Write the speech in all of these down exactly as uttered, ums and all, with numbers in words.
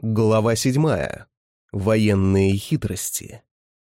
Глава седьмая. Военные хитрости.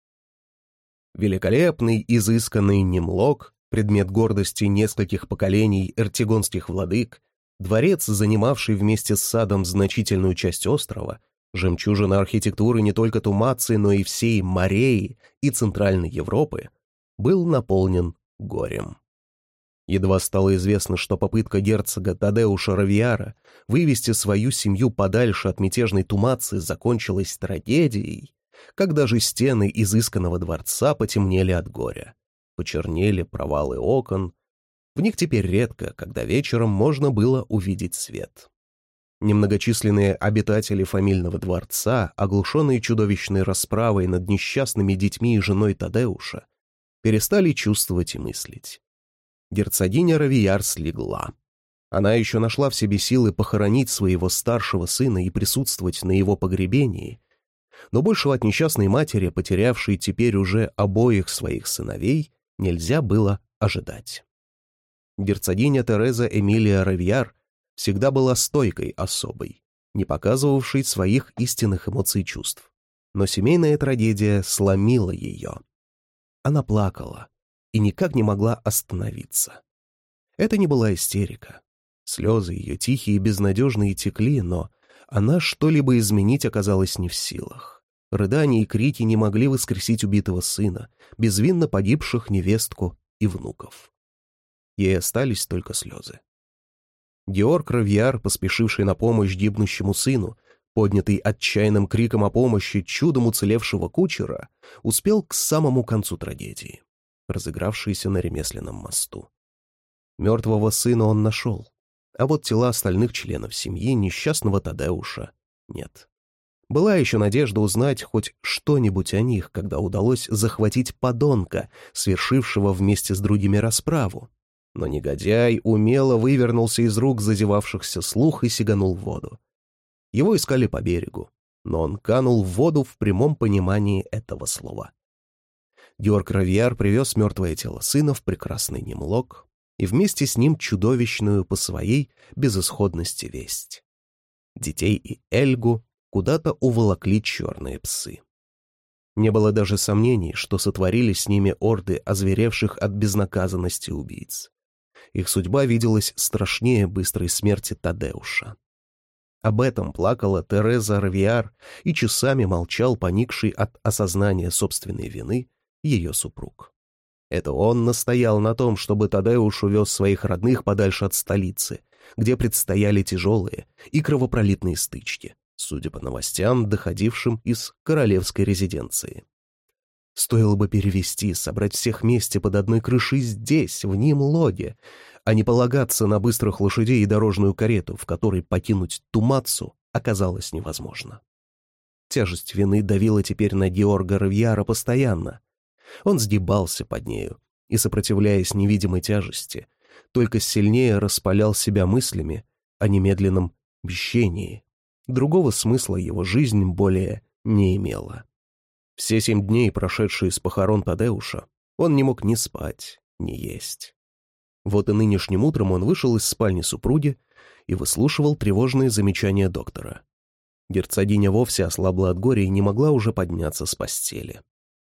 Великолепный, изысканный Немлок, предмет гордости нескольких поколений эртигонских владык, дворец, занимавший вместе с садом значительную часть острова, жемчужина архитектуры не только Тумации, но и всей Мореи и Центральной Европы, был наполнен горем. Едва стало известно, что попытка герцога Тадеуша Равияра вывести свою семью подальше от мятежной Тумации закончилась трагедией, когда же стены изысканного дворца потемнели от горя, почернели провалы окон, в них теперь редко, когда вечером можно было увидеть свет. Немногочисленные обитатели фамильного дворца, оглушенные чудовищной расправой над несчастными детьми и женой Тадеуша, перестали чувствовать и мыслить. Герцогиня Равияр слегла. Она еще нашла в себе силы похоронить своего старшего сына и присутствовать на его погребении, но большего от несчастной матери, потерявшей теперь уже обоих своих сыновей, нельзя было ожидать. Герцогиня Тереза Эмилия Равияр всегда была стойкой особой, не показывавшей своих истинных эмоций и чувств, но семейная трагедия сломила ее. Она плакала и никак не могла остановиться. Это не была истерика. Слезы ее тихие и безнадежные текли, но она что-либо изменить оказалась не в силах. Рыдания и крики не могли воскресить убитого сына, безвинно погибших невестку и внуков. Ей остались только слезы. Георг Равияр, поспешивший на помощь гибнущему сыну, поднятый отчаянным криком о помощи чудом уцелевшего кучера, успел к самому концу трагедии, разыгравшейся на ремесленном мосту. Мертвого сына он нашел, а вот тела остальных членов семьи несчастного Тадеуша нет. Была еще надежда узнать хоть что-нибудь о них, когда удалось захватить подонка, совершившего вместе с другими расправу. Но негодяй умело вывернулся из рук зазевавшихся слуг и сиганул в воду. Его искали по берегу, но он канул в воду в прямом понимании этого слова. Георг Равияр привез мертвое тело сына в прекрасный Немлок и вместе с ним чудовищную по своей безысходности весть. Детей и Эльгу куда-то уволокли черные псы. Не было даже сомнений, что сотворили с ними орды озверевших от безнаказанности убийц. Их судьба виделась страшнее быстрой смерти Тадеуша. Об этом плакала Тереза Равияр, и часами молчал поникший от осознания собственной вины ее супруг. Это он настоял на том, чтобы Тадеуш увез своих родных подальше от столицы, где предстояли тяжелые и кровопролитные стычки, судя по новостям, доходившим из королевской резиденции. Стоило бы перевести, собрать всех вместе под одной крышей здесь, в Немлоге, а не полагаться на быстрых лошадей и дорожную карету, в которой покинуть Тумацу оказалось невозможно. Тяжесть вины давила теперь на Георга Равияра постоянно. Он сгибался под нею и, сопротивляясь невидимой тяжести, только сильнее распалял себя мыслями о немедленном мщении. Другого смысла его жизнь более не имела. Все семь дней, прошедшие с похорон Тадеуша, он не мог ни спать, ни есть. Вот и нынешним утром он вышел из спальни супруги и выслушивал тревожные замечания доктора. Герцогиня вовсе ослабла от горя и не могла уже подняться с постели.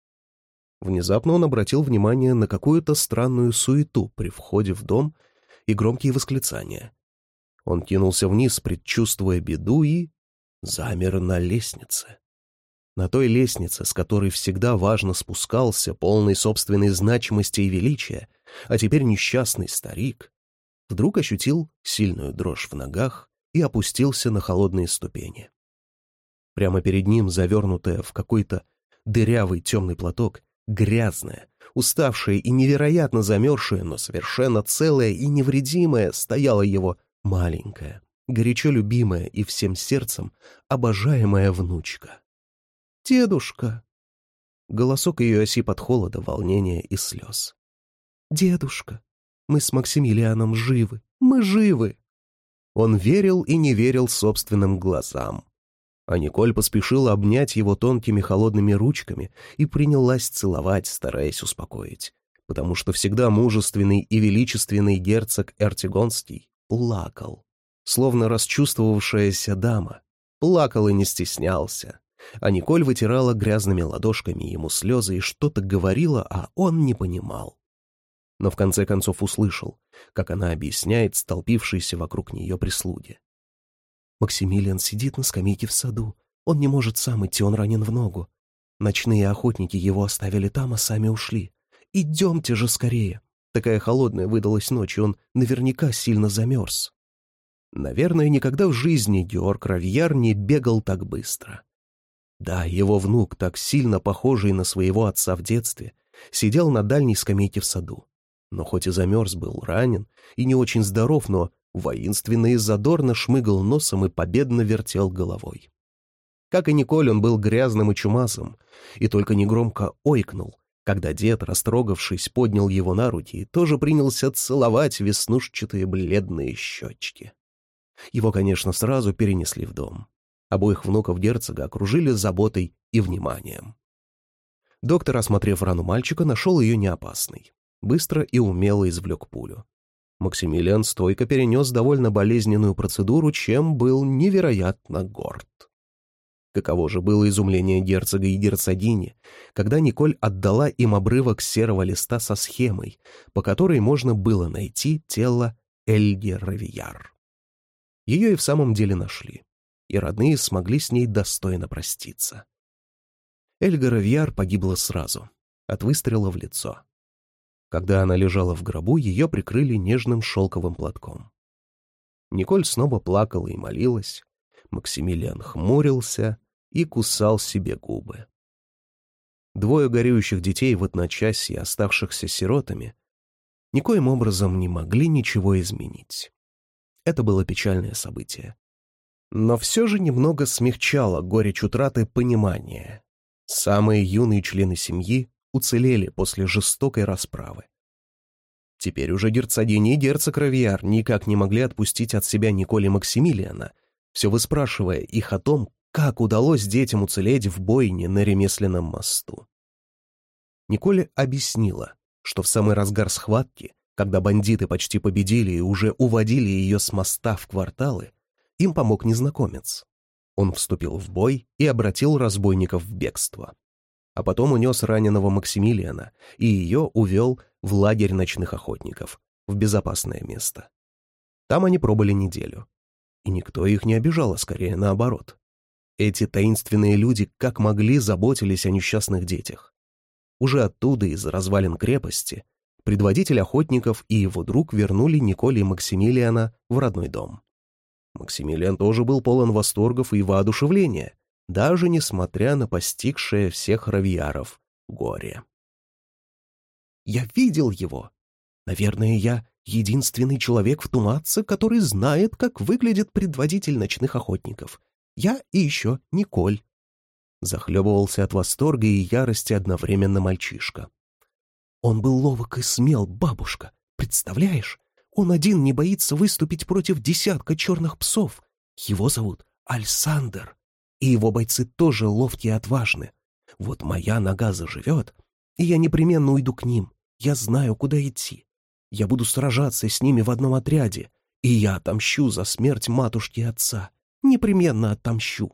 Внезапно он обратил внимание на какую-то странную суету при входе в дом и громкие восклицания. Он кинулся вниз, предчувствуя беду, и замер на лестнице. На той лестнице, с которой всегда важно спускался, полный собственной значимости и величия, а теперь несчастный старик, вдруг ощутил сильную дрожь в ногах и опустился на холодные ступени. Прямо перед ним, завернутая в какой-то дырявый темный платок, грязная, уставшая и невероятно замерзшая, но совершенно целая и невредимая, стояла его маленькая, горячо любимая и всем сердцем обожаемая внучка. «Дедушка!» Голосок ее осип от холода, волнения и слез. «Дедушка, мы с Максимилианом живы, мы живы!» Он верил и не верил собственным глазам. А Николь поспешила обнять его тонкими холодными ручками и принялась целовать, стараясь успокоить, потому что всегда мужественный и величественный герцог Эртигонский плакал, словно расчувствовавшаяся дама, плакал и не стеснялся, а Николь вытирала грязными ладошками ему слезы и что-то говорила, а он не понимал. Но в конце концов услышал, как она объясняет столпившейся вокруг нее прислуге. Максимилиан сидит на скамейке в саду. Он не может сам идти, он ранен в ногу. Ночные охотники его оставили там, а сами ушли. Идемте же скорее. Такая холодная выдалась ночь, и он наверняка сильно замерз. Наверное, никогда в жизни Георг Равьяр не бегал так быстро. Да, его внук, так сильно похожий на своего отца в детстве, сидел на дальней скамейке в саду. Но хоть и замерз, был ранен и не очень здоров, но воинственно и задорно шмыгал носом и победно вертел головой. Как и Николь, он был грязным и чумазым, и только негромко ойкнул, когда дед, растрогавшись, поднял его на руки и тоже принялся целовать веснушчатые бледные щечки. Его, конечно, сразу перенесли в дом. Обоих внуков герцога окружили заботой и вниманием. Доктор, осмотрев рану мальчика, нашел ее неопасной. Быстро и умело извлек пулю. Максимилиан стойко перенес довольно болезненную процедуру, чем был невероятно горд. Каково же было изумление герцога и герцогини, когда Николь отдала им обрывок серого листа со схемой, по которой можно было найти тело Эльги Равьяр. Ее и в самом деле нашли, и родные смогли с ней достойно проститься. Эльга Равьяр погибла сразу, от выстрела в лицо. Когда она лежала в гробу, ее прикрыли нежным шелковым платком. Николь снова плакала и молилась, Максимилиан хмурился и кусал себе губы. Двое горюющих детей в одночасье, оставшихся сиротами, никоим образом не могли ничего изменить. Это было печальное событие. Но все же немного смягчало горечь утраты понимания. Самые юные члены семьи уцелели после жестокой расправы. Теперь уже герцогиня и герцог Равьяр никак не могли отпустить от себя Николь и Максимилиана, все выспрашивая их о том, как удалось детям уцелеть в бойне на ремесленном мосту. Николь объяснила, что в самый разгар схватки, когда бандиты почти победили и уже уводили ее с моста в кварталы, им помог незнакомец. Он вступил в бой и обратил разбойников в бегство. А потом унес раненого Максимилиана и ее увел в лагерь ночных охотников, в безопасное место. Там они пробыли неделю. И никто их не обижал, а скорее наоборот. Эти таинственные люди как могли заботились о несчастных детях. Уже оттуда, из развалин крепости, предводитель охотников и его друг вернули Николь и Максимилиана в родной дом. Максимилиан тоже был полон восторгов и воодушевления, даже несмотря на постигшее всех Равьяров горе. «Я видел его. Наверное, я единственный человек в Туматце, который знает, как выглядит предводитель ночных охотников. Я и еще Николь». Захлебывался от восторга и ярости одновременно мальчишка. «Он был ловок и смел, бабушка. Представляешь? Он один не боится выступить против десятка черных псов. Его зовут Альсандер. И его бойцы тоже ловкие и отважны. Вот моя нога заживет, и я непременно уйду к ним. Я знаю, куда идти. Я буду сражаться с ними в одном отряде, и я отомщу за смерть матушки и отца. Непременно отомщу».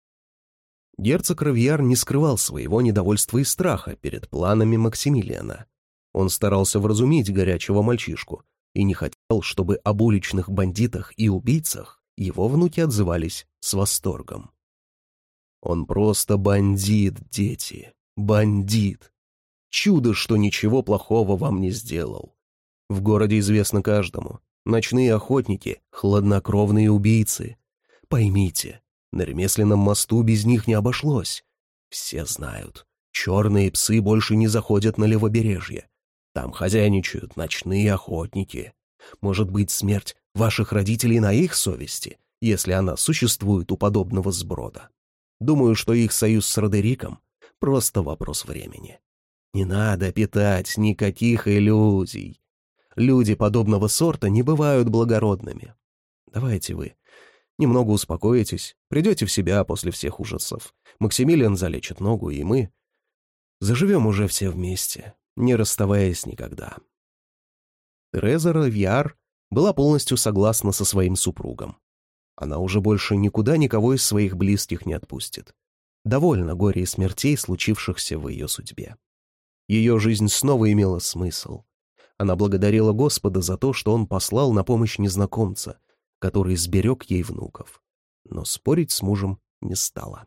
Герцог Равьяр не скрывал своего недовольства и страха перед планами Максимилиана. Он старался вразумить горячего мальчишку и не хотел, чтобы об уличных бандитах и убийцах его внуки отзывались с восторгом. «Он просто бандит, дети, бандит. Чудо, что ничего плохого вам не сделал. В городе известно каждому. Ночные охотники — хладнокровные убийцы. Поймите, на ремесленном мосту без них не обошлось. Все знают, черные псы больше не заходят на левобережье. Там хозяйничают ночные охотники. Может быть, смерть ваших родителей на их совести, если она существует у подобного сброда. Думаю, что их союз с Родериком — просто вопрос времени. Не надо питать никаких иллюзий. Люди подобного сорта не бывают благородными. Давайте вы немного успокоитесь, придете в себя после всех ужасов. Максимилиан залечит ногу, и мы заживем уже все вместе, не расставаясь никогда». Тереза Равьяр была полностью согласна со своим супругом. Она уже больше никуда никого из своих близких не отпустит. Довольно горя и смертей, случившихся в ее судьбе. Ее жизнь снова имела смысл. Она благодарила Господа за то, что Он послал на помощь незнакомца, который сберег ей внуков. Но спорить с мужем не стала.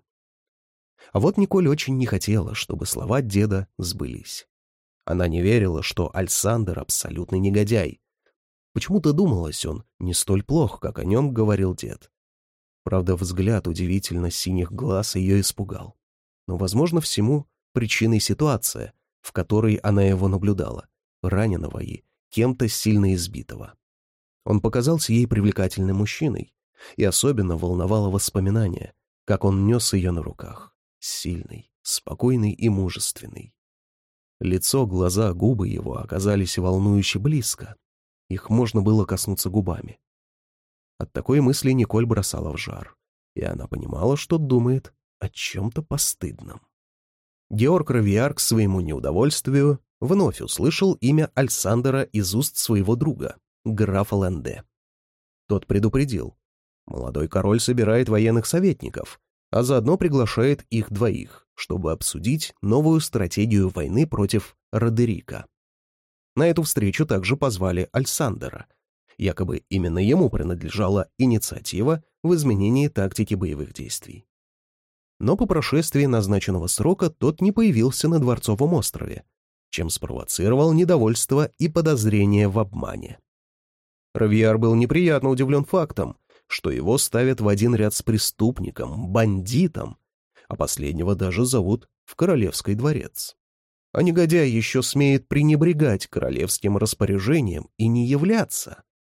А вот Николь очень не хотела, чтобы слова деда сбылись. Она не верила, что Альсандер абсолютный негодяй. Почему-то думалось, он не столь плох, как о нем говорил дед. Правда, взгляд удивительно синих глаз ее испугал. Но, возможно, всему причиной ситуация, в которой она его наблюдала, раненого и кем-то сильно избитого. Он показался ей привлекательным мужчиной, и особенно волновало воспоминание, как он нес ее на руках, сильный, спокойный и мужественный. Лицо, глаза, губы его оказались волнующе близко. Их можно было коснуться губами. От такой мысли Николь бросала в жар, и она понимала, что думает о чем-то постыдном. Георг Равиар к своему неудовольствию вновь услышал имя Альсандера из уст своего друга, графа Ленде. Тот предупредил: молодой король собирает военных советников, а заодно приглашает их двоих, чтобы обсудить новую стратегию войны против Родерика. На эту встречу также позвали Альсандера. Якобы именно ему принадлежала инициатива в изменении тактики боевых действий. Но по прошествии назначенного срока тот не появился на Дворцовом острове, чем спровоцировал недовольство и подозрение в обмане. Равиар был неприятно удивлен фактом, что его ставят в один ряд с преступником, бандитом, а последнего даже зовут в Королевский дворец. А негодяй еще смеет пренебрегать королевским распоряжением и не являться.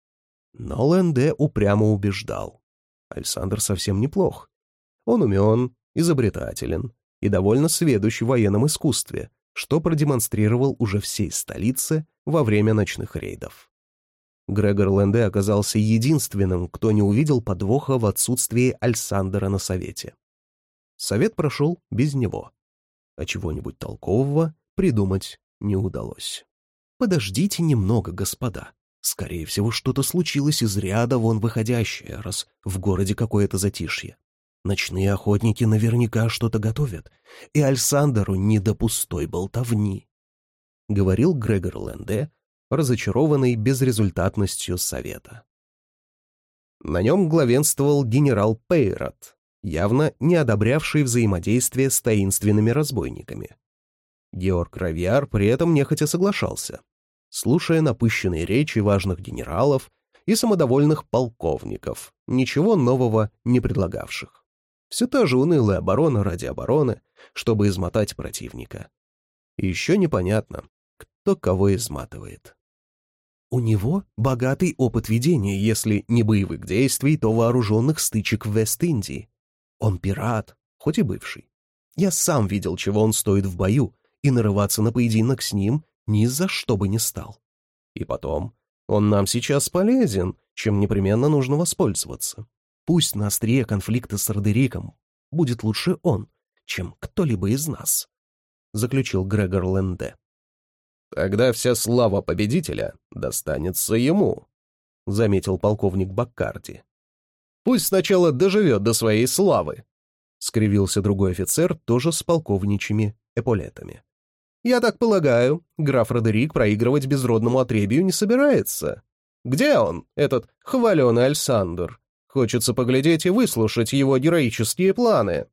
Но Ленде упрямо убеждал: Альсандер совсем неплох. Он умен, изобретателен и довольно сведущ в военном искусстве, что продемонстрировал уже всей столице во время ночных рейдов. Грегор Ленде оказался единственным, кто не увидел подвоха в отсутствии Альсандера на совете. Совет прошел без него, а чего-нибудь толкового придумать не удалось. «Подождите немного, господа. Скорее всего, что-то случилось из ряда вон выходящее, раз в городе какое-то затишье. Ночные охотники наверняка что-то готовят, и Альсандеру не до пустой болтовни», — говорил Грегор Ленде, разочарованный безрезультатностью совета. На нем главенствовал генерал Пейрот, явно не одобрявший взаимодействие с таинственными разбойниками. Георг Равиар при этом нехотя соглашался, слушая напыщенные речи важных генералов и самодовольных полковников, ничего нового не предлагавших. Все та же унылая оборона ради обороны, чтобы измотать противника. И еще непонятно, кто кого изматывает. У него богатый опыт ведения, если не боевых действий, то вооруженных стычек в Вест-Индии. Он пират, хоть и бывший. Я сам видел, чего он стоит в бою, и нарываться на поединок с ним ни за что бы не стал. И потом, он нам сейчас полезен, чем непременно нужно воспользоваться. Пусть на острие конфликта с Родериком будет лучше он, чем кто-либо из нас, — заключил Грегор Ленде. «Тогда вся слава победителя достанется ему», — заметил полковник Баккарди. «Пусть сначала доживет до своей славы», — скривился другой офицер, тоже с полковничьими эполетами. «Я так полагаю, граф Родерик проигрывать безродному отребью не собирается. Где он, этот хваленый Альсандер? Хочется поглядеть и выслушать его героические планы».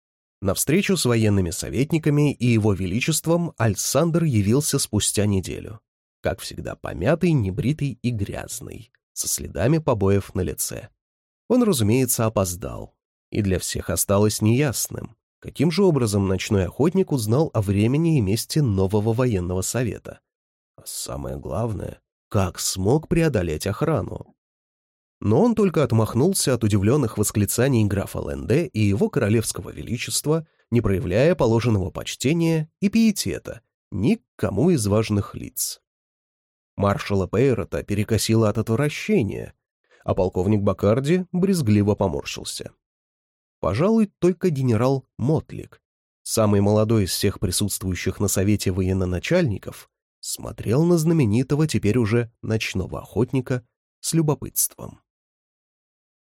На встречу с военными советниками и его величеством Альсандер явился спустя неделю. Как всегда, помятый, небритый и грязный, со следами побоев на лице. Он, разумеется, опоздал, и для всех осталось неясным, каким же образом ночной охотник узнал о времени и месте нового военного совета. А самое главное, как смог преодолеть охрану. Но он только отмахнулся от удивленных восклицаний графа Ленде и его королевского величества, не проявляя положенного почтения и пиетета ни к кому из важных лиц. Маршала Пейрота перекосило от отвращения, а полковник Баккарди брезгливо поморщился. Пожалуй, только генерал Мотлик, самый молодой из всех присутствующих на совете военачальников, смотрел на знаменитого теперь уже ночного охотника с любопытством.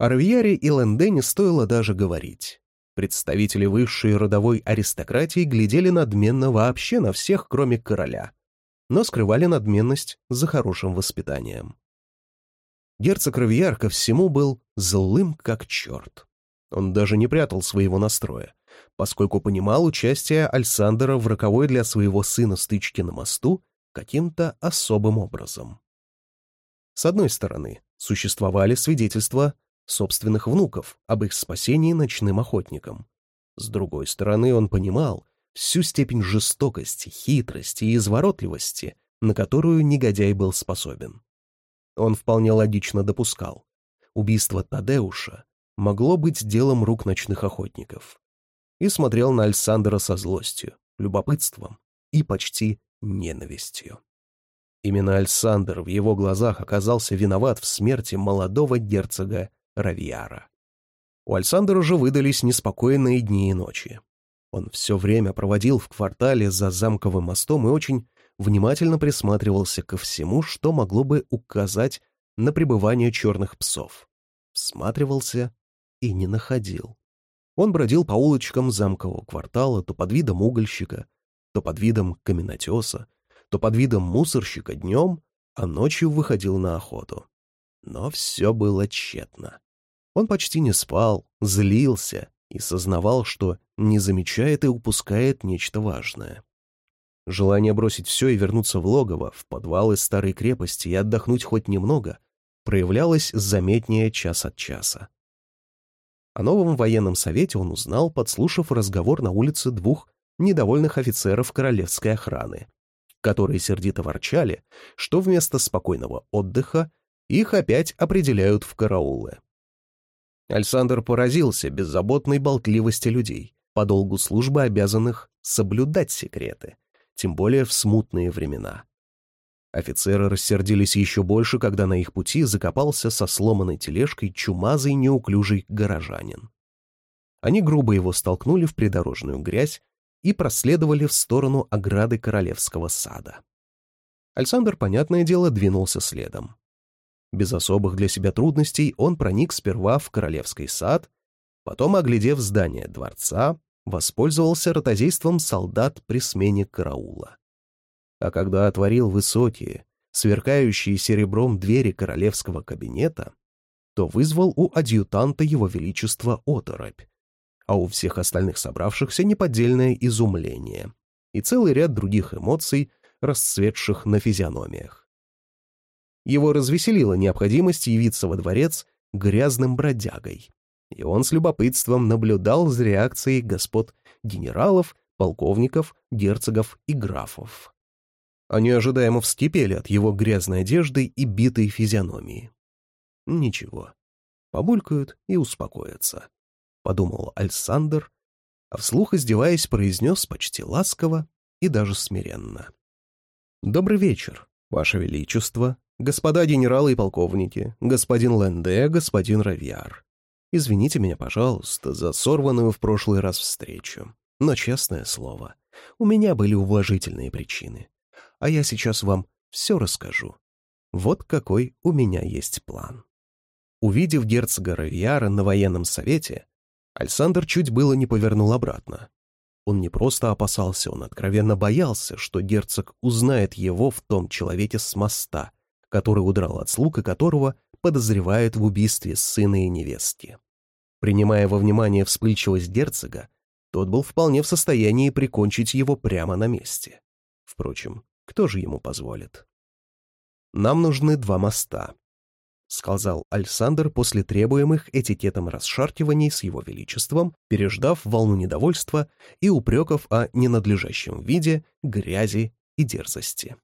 О Равияре и Ленде не стоило даже говорить. Представители высшей родовой аристократии глядели надменно вообще на всех, кроме короля, но скрывали надменность за хорошим воспитанием. Герцог Равияр ко всему был злым как черт. Он даже не прятал своего настроя, поскольку понимал участие Альсандера в роковой для своего сына стычке на мосту каким-то особым образом. С одной стороны, существовали свидетельства собственных внуков об их спасении ночным охотникам. С другой стороны, он понимал всю степень жестокости, хитрости и изворотливости, на которую негодяй был способен. Он вполне логично допускал, убийство Тадеуша могло быть делом рук ночных охотников, и смотрел на Альсандера со злостью, любопытством и почти ненавистью. Именно Альсандер в его глазах оказался виноват в смерти молодого герцога Равияра. У Альсандера же выдались неспокойные дни и ночи. Он все время проводил в квартале за замковым мостом и очень внимательно присматривался ко всему, что могло бы указать на пребывание черных псов. Всматривался и не находил. Он бродил по улочкам замкового квартала то под видом угольщика, то под видом каменотеса, то под видом мусорщика днем, а ночью выходил на охоту. Но все было тщетно. Он почти не спал, злился и сознавал, что не замечает и упускает нечто важное. Желание бросить все и вернуться в логово, в подвалы старой крепости и отдохнуть хоть немного проявлялось заметнее час от часа. О новом военном совете он узнал, подслушав разговор на улице двух недовольных офицеров королевской охраны, которые сердито ворчали, что вместо спокойного отдыха их опять определяют в караулы. Альсандер поразился беззаботной болтливости людей, по долгу службы обязанных соблюдать секреты, тем более в смутные времена. Офицеры рассердились еще больше, когда на их пути закопался со сломанной тележкой чумазый неуклюжий горожанин. Они грубо его столкнули в придорожную грязь и проследовали в сторону ограды королевского сада. Альсандер, понятное дело, двинулся следом. Без особых для себя трудностей он проник сперва в королевский сад, потом, оглядев здание дворца, воспользовался ротозейством солдат при смене караула. А когда отворил высокие, сверкающие серебром двери королевского кабинета, то вызвал у адъютанта его величества оторопь, а у всех остальных собравшихся неподдельное изумление и целый ряд других эмоций, расцветших на физиономиях. Его развеселила необходимость явиться во дворец грязным бродягой, и он с любопытством наблюдал за реакцией господ генералов, полковников, герцогов и графов. Они ожидаемо вскипели от его грязной одежды и битой физиономии. «Ничего, побулькают и успокоятся», — подумал Альсандер, а вслух, издеваясь, произнес почти ласково и даже смиренно. «Добрый вечер, Ваше Величество, господа генералы и полковники, господин Ленде, господин Равияр. Извините меня, пожалуйста, за сорванную в прошлый раз встречу, но, честное слово, у меня были уважительные причины, а я сейчас вам все расскажу. Вот какой у меня есть план». Увидев герцога Равияра на военном совете, Альсандер чуть было не повернул обратно. Он не просто опасался, он откровенно боялся, что герцог узнает его в том человеке с моста, который удрал от слуг и которого подозревают в убийстве сына и невестки. Принимая во внимание вспыльчивость герцога, тот был вполне в состоянии прикончить его прямо на месте. Впрочем, кто же ему позволит? «Нам нужны два моста», — сказал Альсандер после требуемых этикетом расшаркиваний с его величеством, переждав волну недовольства и упреков о ненадлежащем виде, грязи и дерзости.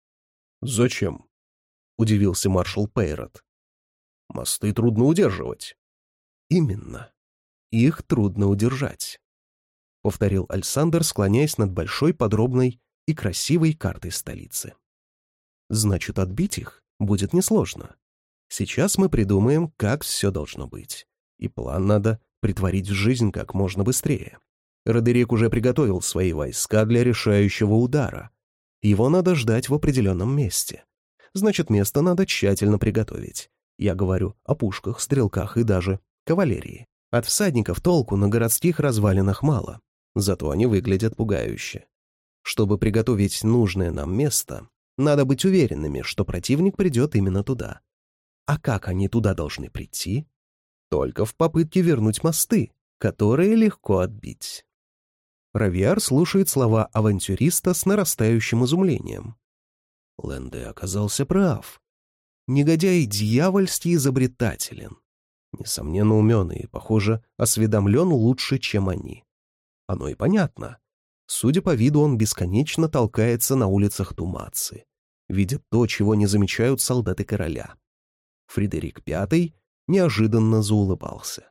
«Зачем?» — удивился маршал Пейрот. «Мосты трудно удерживать». «Именно. Их трудно удержать», — повторил Альсандер, склоняясь над большой, подробной и красивой картой столицы. «Значит, отбить их будет несложно. Сейчас мы придумаем, как все должно быть, и план надо притворить в жизнь как можно быстрее. Родерик уже приготовил свои войска для решающего удара. Его надо ждать в определенном месте. Значит, место надо тщательно приготовить. Я говорю о пушках, стрелках и даже кавалерии. От всадников толку на городских развалинах мало, зато они выглядят пугающе. Чтобы приготовить нужное нам место, надо быть уверенными, что противник придет именно туда. А как они туда должны прийти? Только в попытке вернуть мосты, которые легко отбить. Равиар слушает слова авантюриста с нарастающим изумлением. Лэнде оказался прав. Негодяй дьявольски изобретателен. Несомненно, умен и, похоже, осведомлен лучше, чем они. Оно и понятно. Судя по виду, он бесконечно толкается на улицах Тумацы, видит то, чего не замечают солдаты короля. Фридерик Пятый неожиданно заулыбался.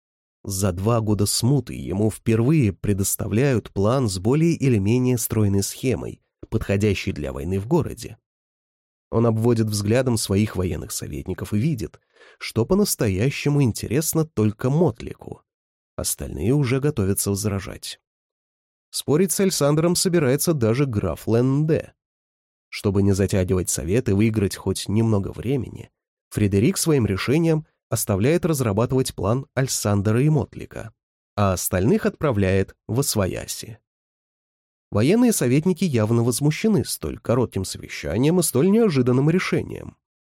За два года смуты ему впервые предоставляют план с более или менее стройной схемой, подходящей для войны в городе. Он обводит взглядом своих военных советников и видит, что по-настоящему интересно только Мотлику. Остальные уже готовятся возражать. Спорить с Альсандром собирается даже граф Лэнде. Чтобы не затягивать совет и выиграть хоть немного времени, Фридерик своим решением оставляет разрабатывать план Альсандра и Мотлика, а остальных отправляет в Освояси. Военные советники явно возмущены столь коротким совещанием и столь неожиданным решением.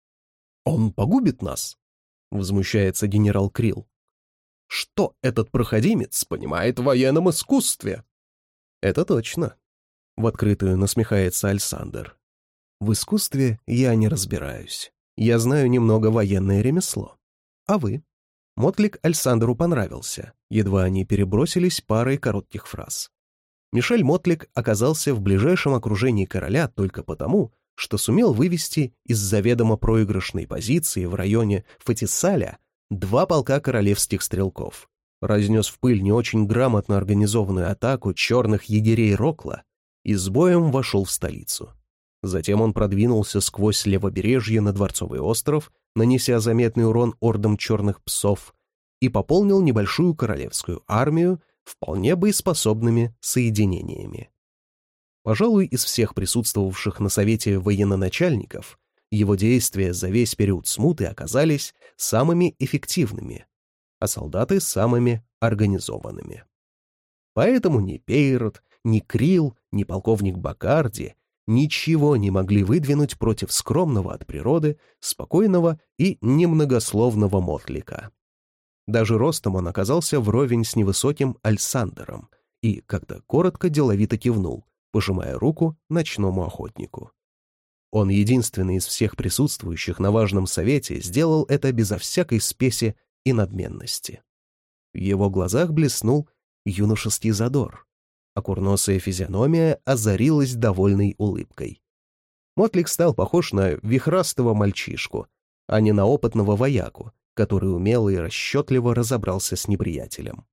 «Он погубит нас?» — возмущается генерал Крилл. «Что этот проходимец понимает в военном искусстве?» «Это точно», — в открытую насмехается Альсандр. «В искусстве я не разбираюсь. Я знаю немного военное ремесло. А вы?» Мотлик Альсандру понравился, едва они перебросились парой коротких фраз. Мишель Мотлик оказался в ближайшем окружении короля только потому, что сумел вывести из заведомо проигрышной позиции в районе Фатисаля два полка королевских стрелков, разнес в пыль не очень грамотно организованную атаку черных егерей Рокла и с боем вошел в столицу. Затем он продвинулся сквозь левобережье на Дворцовый остров, нанеся заметный урон ордам черных псов, и пополнил небольшую королевскую армию вполне боеспособными соединениями. Пожалуй, из всех присутствовавших на совете военачальников, его действия за весь период смуты оказались самыми эффективными, а солдаты — самыми организованными. Поэтому ни Пейрот, ни Крилл, ни полковник Бакарди ничего не могли выдвинуть против скромного от природы, спокойного и немногословного Мотлика. Даже ростом он оказался вровень с невысоким Альсандером и как-то коротко деловито кивнул, пожимая руку ночному охотнику. Он единственный из всех присутствующих на важном совете сделал это безо всякой спеси и надменности. В его глазах блеснул юношеский задор, а курносая физиономия озарилась довольной улыбкой. Мотлик стал похож на вихрастого мальчишку, а не на опытного вояку, который умело и расчетливо разобрался с неприятелем.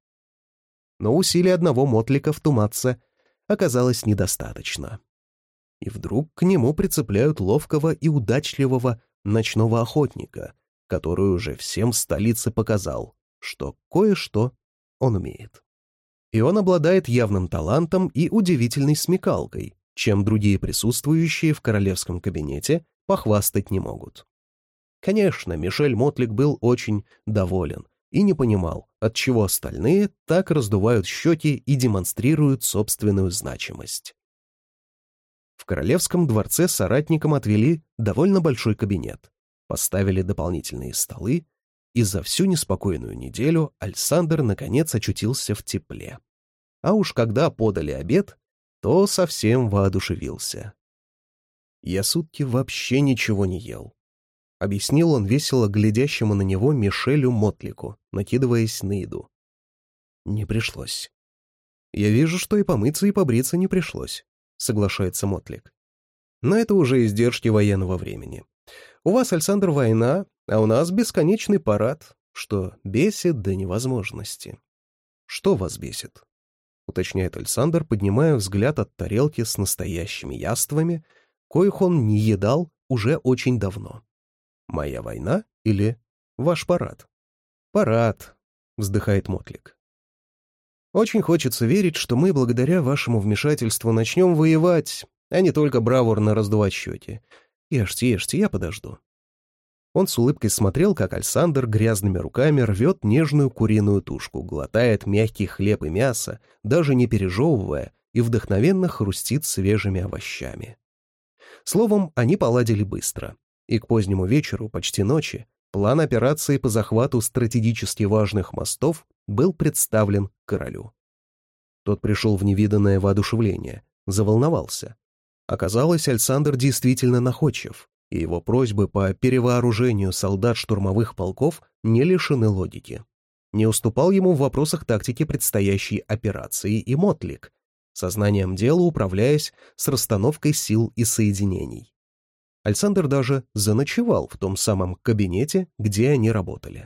Но усилий одного Мотлика в Тумаце оказалось недостаточно. И вдруг к нему прицепляют ловкого и удачливого ночного охотника, который уже всем в столице показал, что кое-что он умеет. И он обладает явным талантом и удивительной смекалкой, чем другие присутствующие в королевском кабинете похвастать не могут. Конечно, Мишель Мотлик был очень доволен и не понимал, отчего остальные так раздувают щеки и демонстрируют собственную значимость. В королевском дворце соратникам отвели довольно большой кабинет, поставили дополнительные столы, и за всю неспокойную неделю Альсандр наконец очутился в тепле. А уж когда подали обед, то совсем воодушевился. «Я сутки вообще ничего не ел», — объяснил он весело глядящему на него Мишелю Мотлику, накидываясь на еду. «Не пришлось». «Я вижу, что и помыться, и побриться не пришлось», — соглашается Мотлик. «Но это уже издержки военного времени. У вас, Альсандр, война, а у нас бесконечный парад, что бесит до невозможности». «Что вас бесит?» — уточняет Альсандр, поднимая взгляд от тарелки с настоящими яствами, коих он не едал уже очень давно. «Моя война или ваш парад?» «Парад», — вздыхает Мотлик. «Очень хочется верить, что мы благодаря вашему вмешательству начнем воевать, а не только бравурно раздувать щеки. Ешьте, ешьте, я подожду». Он с улыбкой смотрел, как Альсандр грязными руками рвет нежную куриную тушку, глотает мягкий хлеб и мясо, даже не пережевывая, и вдохновенно хрустит свежими овощами. Словом, они поладили быстро, и к позднему вечеру, почти ночи, план операции по захвату стратегически важных мостов был представлен королю. Тот пришел в невиданное воодушевление, заволновался. Оказалось, Альсандр действительно находчив, и его просьбы по перевооружению солдат штурмовых полков не лишены логики. Не уступал ему в вопросах тактики предстоящей операции и Мотлик, сознанием дела управляясь с расстановкой сил и соединений. Альсандр даже заночевал в том самом кабинете, где они работали.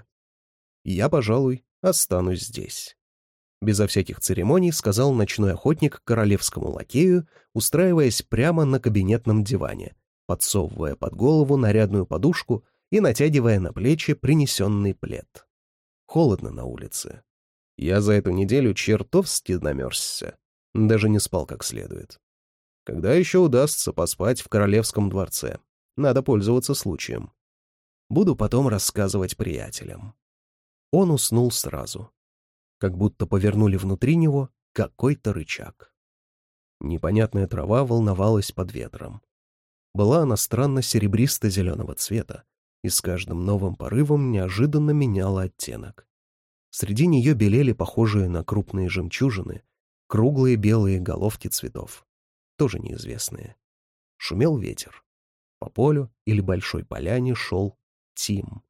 «Я, пожалуй, останусь здесь», — безо всяких церемоний сказал ночной охотник королевскому лакею, устраиваясь прямо на кабинетном диване, подсовывая под голову нарядную подушку и натягивая на плечи принесенный плед. Холодно на улице. Я за эту неделю чертовски намерзся. Даже не спал как следует. Когда еще удастся поспать в королевском дворце? Надо пользоваться случаем. Буду потом рассказывать приятелям. Он уснул сразу. Как будто повернули внутри него какой-то рычаг. Непонятная трава волновалась под ветром. Была она странно серебристо-зеленого цвета и с каждым новым порывом неожиданно меняла оттенок. Среди нее белели похожие на крупные жемчужины круглые белые головки цветов, тоже неизвестные. Шумел ветер. По полю или большой поляне шел Тим.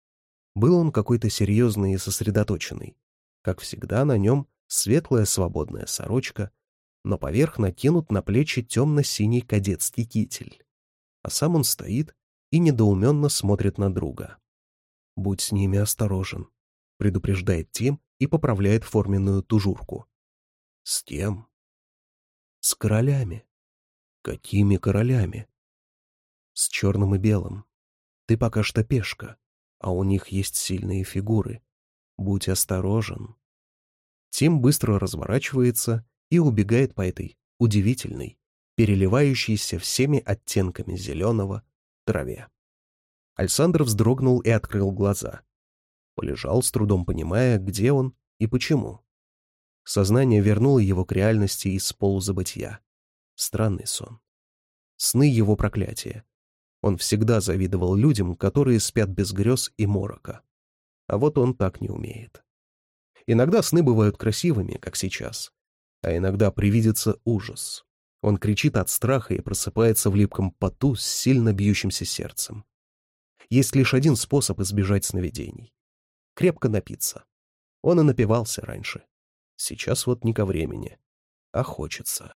Был он какой-то серьезный и сосредоточенный. Как всегда, на нем светлая свободная сорочка, но поверх накинут на плечи темно-синий кадетский китель. А сам он стоит и недоуменно смотрит на друга. «Будь с ними осторожен», — предупреждает Тим и поправляет форменную тужурку. «С кем?» «С королями». «Какими королями?» «С черным и белым. Ты пока что пешка, а у них есть сильные фигуры. Будь осторожен». Тим быстро разворачивается и убегает по этой удивительной, переливающейся всеми оттенками зеленого, траве. Альсандр вздрогнул и открыл глаза. Полежал, с трудом понимая, где он и почему. Сознание вернуло его к реальности из полузабытья. Странный сон. Сны его проклятия. Он всегда завидовал людям, которые спят без грез и морока. А вот он так не умеет. Иногда сны бывают красивыми, как сейчас, а иногда привидится ужас. Он кричит от страха и просыпается в липком поту с сильно бьющимся сердцем. Есть лишь один способ избежать сновидений. Крепко напиться. Он и напивался раньше. Сейчас вот не ко времени, а хочется.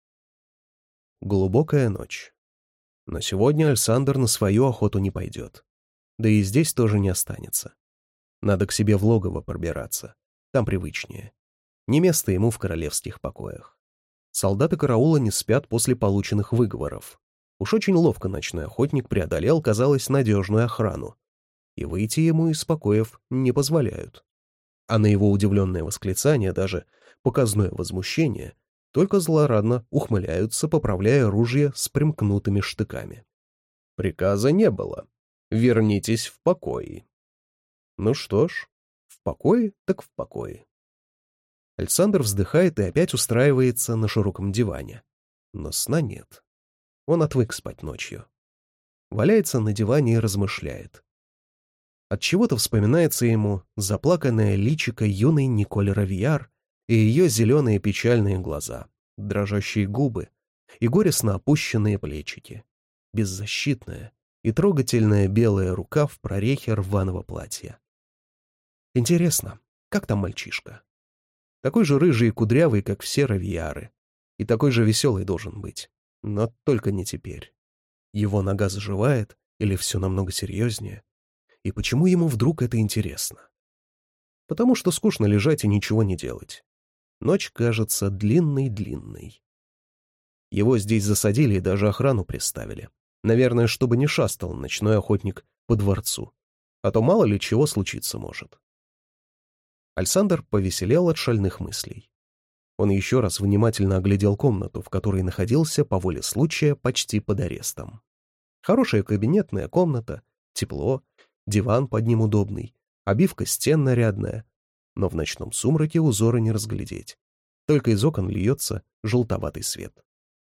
Глубокая ночь. Но сегодня Альсандр на свою охоту не пойдет. Да и здесь тоже не останется. Надо к себе в логово пробираться. Там привычнее. Не место ему в королевских покоях. Солдаты караула не спят после полученных выговоров. Уж очень ловко ночной охотник преодолел, казалось, надежную охрану. И выйти ему из покоев не позволяют. А на его удивленное восклицание, даже показное возмущение, только злорадно ухмыляются, поправляя ружья с примкнутыми штыками. Приказа не было. Вернитесь в покои. Ну что ж, в покое так в покое. Альсандр вздыхает и опять устраивается на широком диване. Но сна нет. Он отвык спать ночью. Валяется на диване и размышляет. Отчего-то вспоминается ему заплаканное личико юной Николь Равияр и ее зеленые печальные глаза, дрожащие губы и горестно опущенные плечики, беззащитная и трогательная белая рука в прорехе рваного платья. Интересно, как там мальчишка? Такой же рыжий и кудрявый, как все Равияры, и такой же веселый должен быть, но только не теперь. Его нога заживает или все намного серьезнее? И почему ему вдруг это интересно? Потому что скучно лежать и ничего не делать. Ночь кажется длинной-длинной. Его здесь засадили и даже охрану приставили. Наверное, чтобы не шастал ночной охотник по дворцу. А то мало ли чего случиться может. Альсандр повеселел от шальных мыслей. Он еще раз внимательно оглядел комнату, в которой находился по воле случая почти под арестом. Хорошая кабинетная комната, тепло, диван под ним удобный, обивка стен нарядная. Но в ночном сумраке узоры не разглядеть. Только из окон льется желтоватый свет.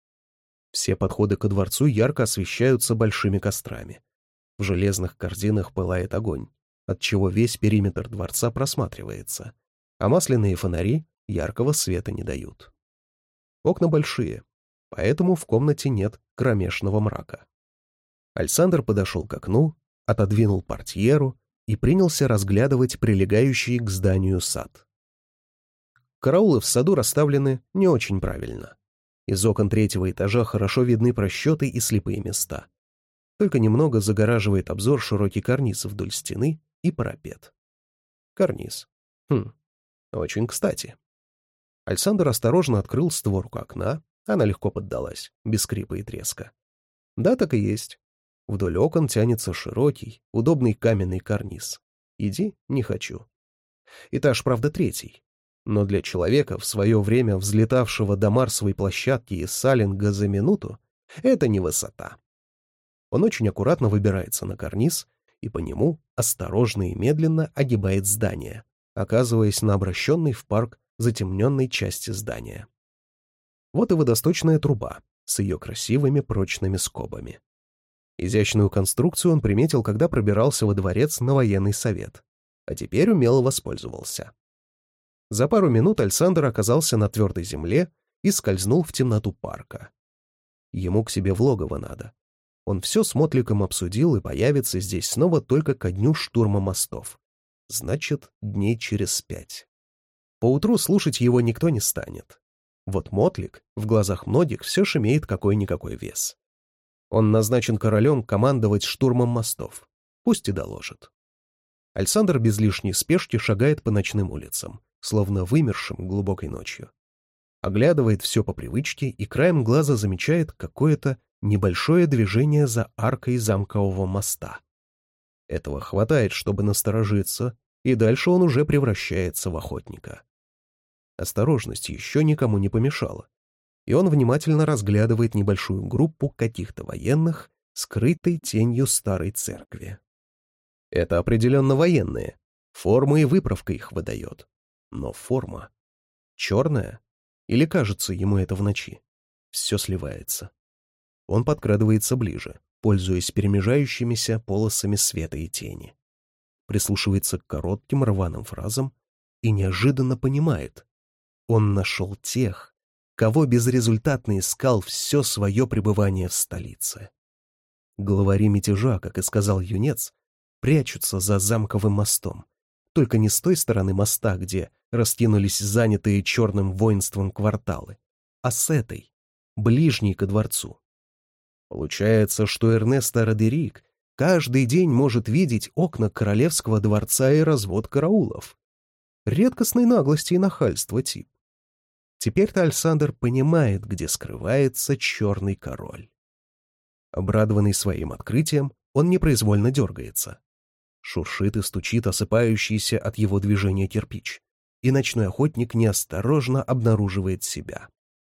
Все подходы ко дворцу ярко освещаются большими кострами. В железных корзинах пылает огонь, отчего весь периметр дворца просматривается, а масляные фонари яркого света не дают. Окна большие, поэтому в комнате нет кромешного мрака. Альсандр подошел к окну, отодвинул портьеру и принялся разглядывать прилегающий к зданию сад. Караулы в саду расставлены не очень правильно. Из окон третьего этажа хорошо видны просчеты и слепые места. Только немного загораживает обзор широкий карниз вдоль стены и парапет. Карниз. Хм, очень кстати. Альсандр осторожно открыл створку окна, она легко поддалась, без скрипа и треска. Да, так и есть. Вдоль окон тянется широкий, удобный каменный карниз. Иди, не хочу. Этаж, правда, третий. Но для человека, в свое время взлетавшего до Марсовой площадки из Салинга за минуту, это не высота. Он очень аккуратно выбирается на карниз и по нему осторожно и медленно огибает здание, оказываясь на обращенной в парк затемненной части здания. Вот и водосточная труба с ее красивыми прочными скобами. Изящную конструкцию он приметил, когда пробирался во дворец на военный совет, а теперь умело воспользовался. За пару минут Альсандр оказался на твердой земле и скользнул в темноту парка. Ему к себе в логово надо. Он все с Мотликом обсудил и появится здесь снова только ко дню штурма мостов. Значит, дней через пять. Поутру слушать его никто не станет. Вот Мотлик в глазах многих все ж имеет какой-никакой вес. Он назначен королем командовать штурмом мостов. Пусть и доложит. Альсандр без лишней спешки шагает по ночным улицам, словно вымершим глубокой ночью. Оглядывает все по привычке и краем глаза замечает какое-то небольшое движение за аркой замкового моста. Этого хватает, чтобы насторожиться, и дальше он уже превращается в охотника. Осторожность еще никому не помешала, и он внимательно разглядывает небольшую группу каких-то военных, скрытой тенью старой церкви. Это определенно военные, форма и выправка их выдает. Но форма черная, или кажется ему это в ночи? Все сливается. Он подкрадывается ближе, пользуясь перемежающимися полосами света и тени. Прислушивается к коротким рваным фразам и неожиданно понимает. Он нашел тех, кого безрезультатно искал все свое пребывание в столице. Главари мятежа, как и сказал юнец, прячутся за замковым мостом, только не с той стороны моста, где раскинулись занятые черным воинством кварталы, а с этой, ближней ко дворцу. Получается, что Эрнесто Родерик каждый день может видеть окна королевского дворца и развод караулов. Редкостной наглости и нахальства тип. Теперь-то Альсандр понимает, где скрывается черный король. Обрадованный своим открытием, он непроизвольно дергается. Шуршит и стучит осыпающийся от его движения кирпич, и ночной охотник неосторожно обнаруживает себя.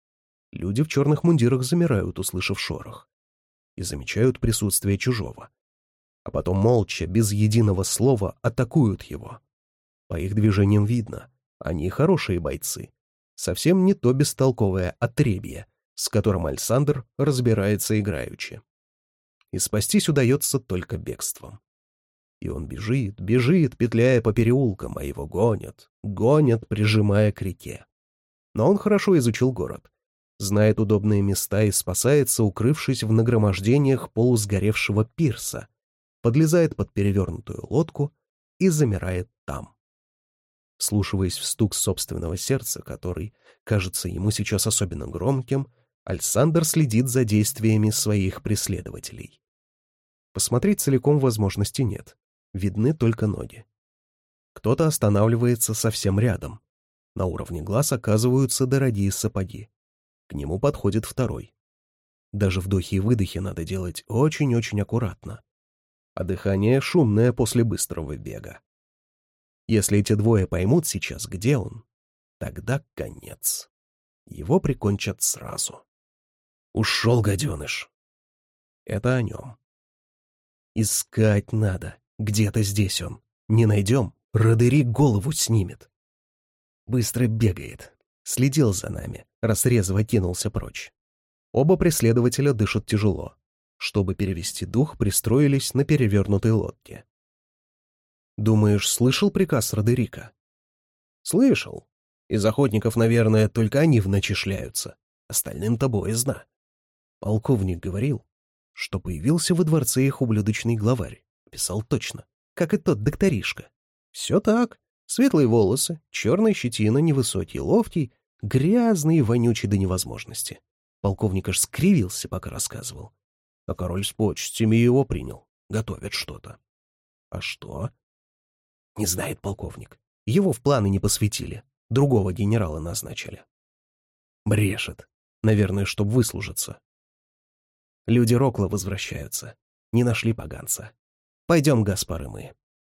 Люди в черных мундирах замирают, услышав шорох, и замечают присутствие чужого. А потом молча, без единого слова, атакуют его. По их движениям видно, они хорошие бойцы. Совсем не то бестолковое отребье, с которым Альсандр разбирается играючи. И спастись удается только бегством. И он бежит, бежит, петляя по переулкам, а его гонят, гонят, прижимая к реке. Но он хорошо изучил город, знает удобные места и спасается, укрывшись в нагромождениях полусгоревшего пирса, подлезает под перевернутую лодку и замирает там. Вслушиваясь в стук собственного сердца, который кажется ему сейчас особенно громким, Альсандр следит за действиями своих преследователей. Посмотреть целиком возможности нет, видны только ноги. Кто-то останавливается совсем рядом. На уровне глаз оказываются дорогие сапоги. К нему подходит второй. Даже вдохи и выдохи надо делать очень-очень аккуратно. А дыхание шумное после быстрого бега. Если эти двое поймут сейчас, где он, тогда конец. Его прикончат сразу. Ушел гаденыш. Это о нем. Искать надо, Где-то здесь он. Не найдем, Родерик голову снимет. Быстро бегает. Следил за нами, раз резво кинулся прочь. Оба преследователя дышат тяжело. Чтобы перевести дух, пристроились на перевернутой лодке. «Думаешь, слышал приказ Родерика?» «Слышал. Из охотников, наверное, только они в ночи шляются. Остальным-то боязно. Полковник говорил, что появился во дворце их ублюдочный главарь. Писал точно, как и тот докторишка. Все так. Светлые волосы, черная щетина, невысокий, ловкий, грязный и вонючий до невозможности. Полковник аж скривился, пока рассказывал. А король с почестями его принял. Готовят что-то. А что? Не знает полковник. Его в планы не посвятили. Другого генерала назначили. Брешет. Наверное, чтоб выслужиться. Люди Рокла возвращаются. Не нашли поганца. Пойдем, Гаспар, и мы.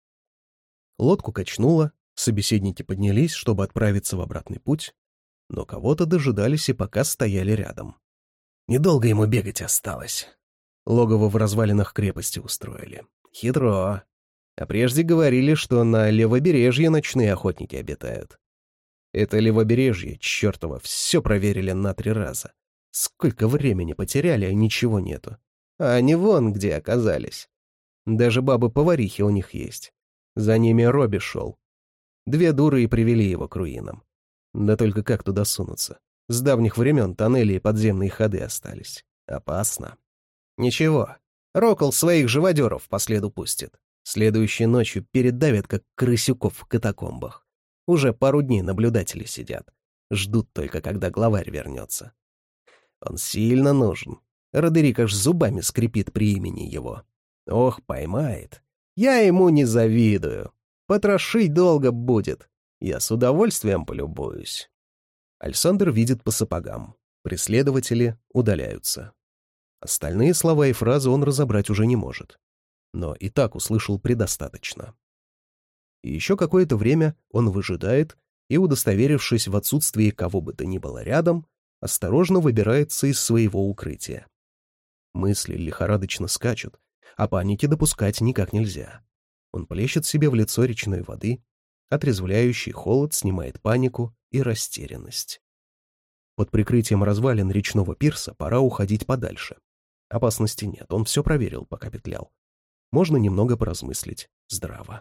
Лодку качнуло, собеседники поднялись, чтобы отправиться в обратный путь, но кого-то дожидались и пока стояли рядом. Недолго ему бегать осталось. Логово в развалинах крепости устроили. Хитро. А прежде говорили, что на левобережье ночные охотники обитают. Это левобережье, чертово, все проверили на три раза. Сколько времени потеряли, а ничего нету. А они вон где оказались. Даже бабы-поварихи у них есть. За ними Робби шел. Две дуры и привели его к руинам. Да только как туда сунуться? С давних времен тоннели и подземные ходы остались. Опасно. Ничего, Рокл своих живодеров по следу пустит. Следующей ночью передавят, как крысюков в катакомбах. Уже пару дней наблюдатели сидят. Ждут только, когда главарь вернется. Он сильно нужен. Родерик аж зубами скрипит при имени его. Ох, поймает. Я ему не завидую. Потрошить долго будет. Я с удовольствием полюбуюсь. Александр видит по сапогам. Преследователи удаляются. Остальные слова и фразы он разобрать уже не может. Но и так услышал предостаточно. И еще какое-то время он выжидает и, удостоверившись в отсутствии кого бы то ни было рядом, осторожно выбирается из своего укрытия. Мысли лихорадочно скачут, а паники допускать никак нельзя. Он плещет себе в лицо речной воды, отрезвляющий холод снимает панику и растерянность. Под прикрытием развалин речного пирса пора уходить подальше. Опасности нет, он все проверил, пока петлял. Можно немного поразмыслить. Здраво.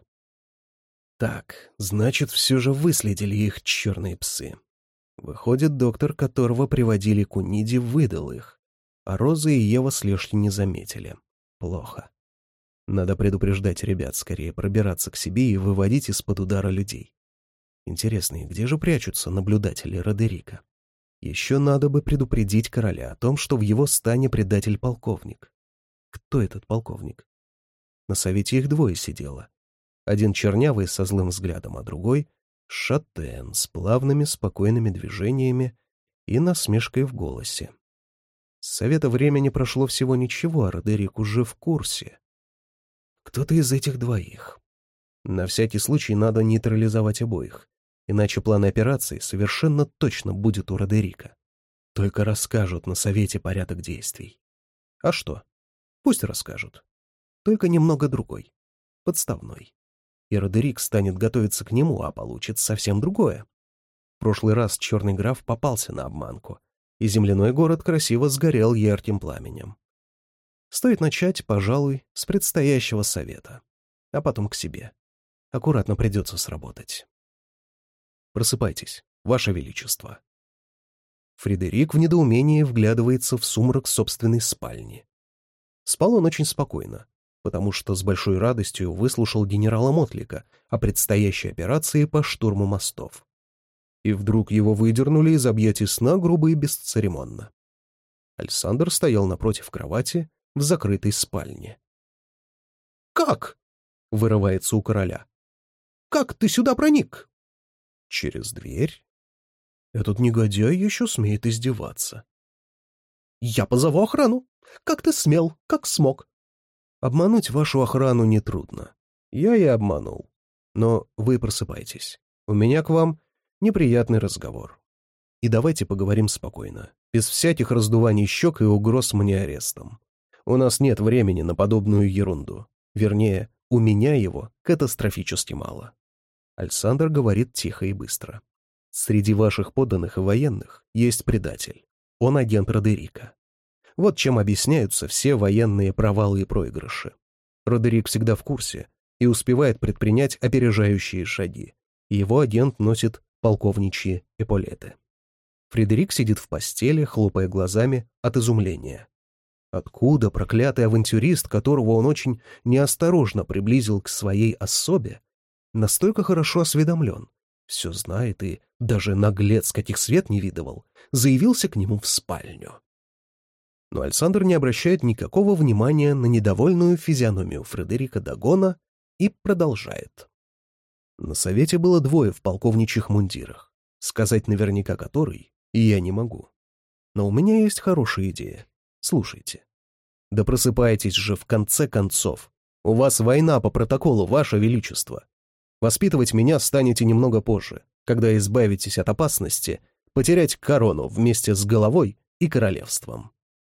Так, значит, все же выследили их черные псы. Выходит, доктор, которого приводили к Униде, выдал их, а Роза и Ева слежки не заметили. Плохо. Надо предупреждать ребят, скорее пробираться к себе и выводить из-под удара людей. Интересно, и где же прячутся наблюдатели Родерика? Еще надо бы предупредить короля о том, что в его стане предатель-полковник. Кто этот полковник? На совете их двое сидело. Один чернявый со злым взглядом, а другой — шатен с плавными спокойными движениями и насмешкой в голосе. С совета времени прошло всего ничего, а Родерик уже в курсе. Кто-то из этих двоих. На всякий случай надо нейтрализовать обоих, иначе план операции совершенно точно будет у Родерика. Только расскажут на совете порядок действий. А что? Пусть расскажут. Только немного другой, подставной. И Родерик станет готовиться к нему, а получит совсем другое. В прошлый раз черный граф попался на обманку, и земляной город красиво сгорел ярким пламенем. Стоит начать, пожалуй, с предстоящего совета, а потом к себе. Аккуратно придется сработать. Просыпайтесь, Ваше Величество. Фредерик в недоумении вглядывается в сумрак собственной спальни. Спал он очень спокойно, потому что с большой радостью выслушал генерала Мотлика о предстоящей операции по штурму мостов. И вдруг его выдернули из объятий сна грубо и бесцеремонно. Александр стоял напротив кровати в закрытой спальне. «Как?» — вырывается у короля. «Как ты сюда проник?» «Через дверь?» Этот негодяй еще смеет издеваться. «Я позову охрану. Как ты смел, как смог?» Обмануть вашу охрану нетрудно. Я и обманул. Но вы просыпайтесь. У меня к вам неприятный разговор. И давайте поговорим спокойно, без всяких раздуваний щек и угроз мне арестом. У нас нет времени на подобную ерунду. Вернее, у меня его катастрофически мало. Альсандр говорит тихо и быстро. Среди ваших подданных и военных есть предатель. Он агент Родерика. Вот чем объясняются все военные провалы и проигрыши. Родерик всегда в курсе и успевает предпринять опережающие шаги. Его агент носит полковничьи эполеты. Фредерик сидит в постели, хлопая глазами от изумления. Откуда проклятый авантюрист, которого он очень неосторожно приблизил к своей особе, настолько хорошо осведомлен, все знает и даже наглец, каких свет не видывал, заявился к нему в спальню? Но Альсандр не обращает никакого внимания на недовольную физиономию Фредерика Дагона и продолжает. На совете было двое в полковничьих мундирах, сказать наверняка который я не могу. Но у меня есть хорошая идея. Слушайте. Да просыпайтесь же в конце концов. У вас война по протоколу, ваше величество. Воспитывать меня станете немного позже, когда избавитесь от опасности потерять корону вместе с головой и королевством.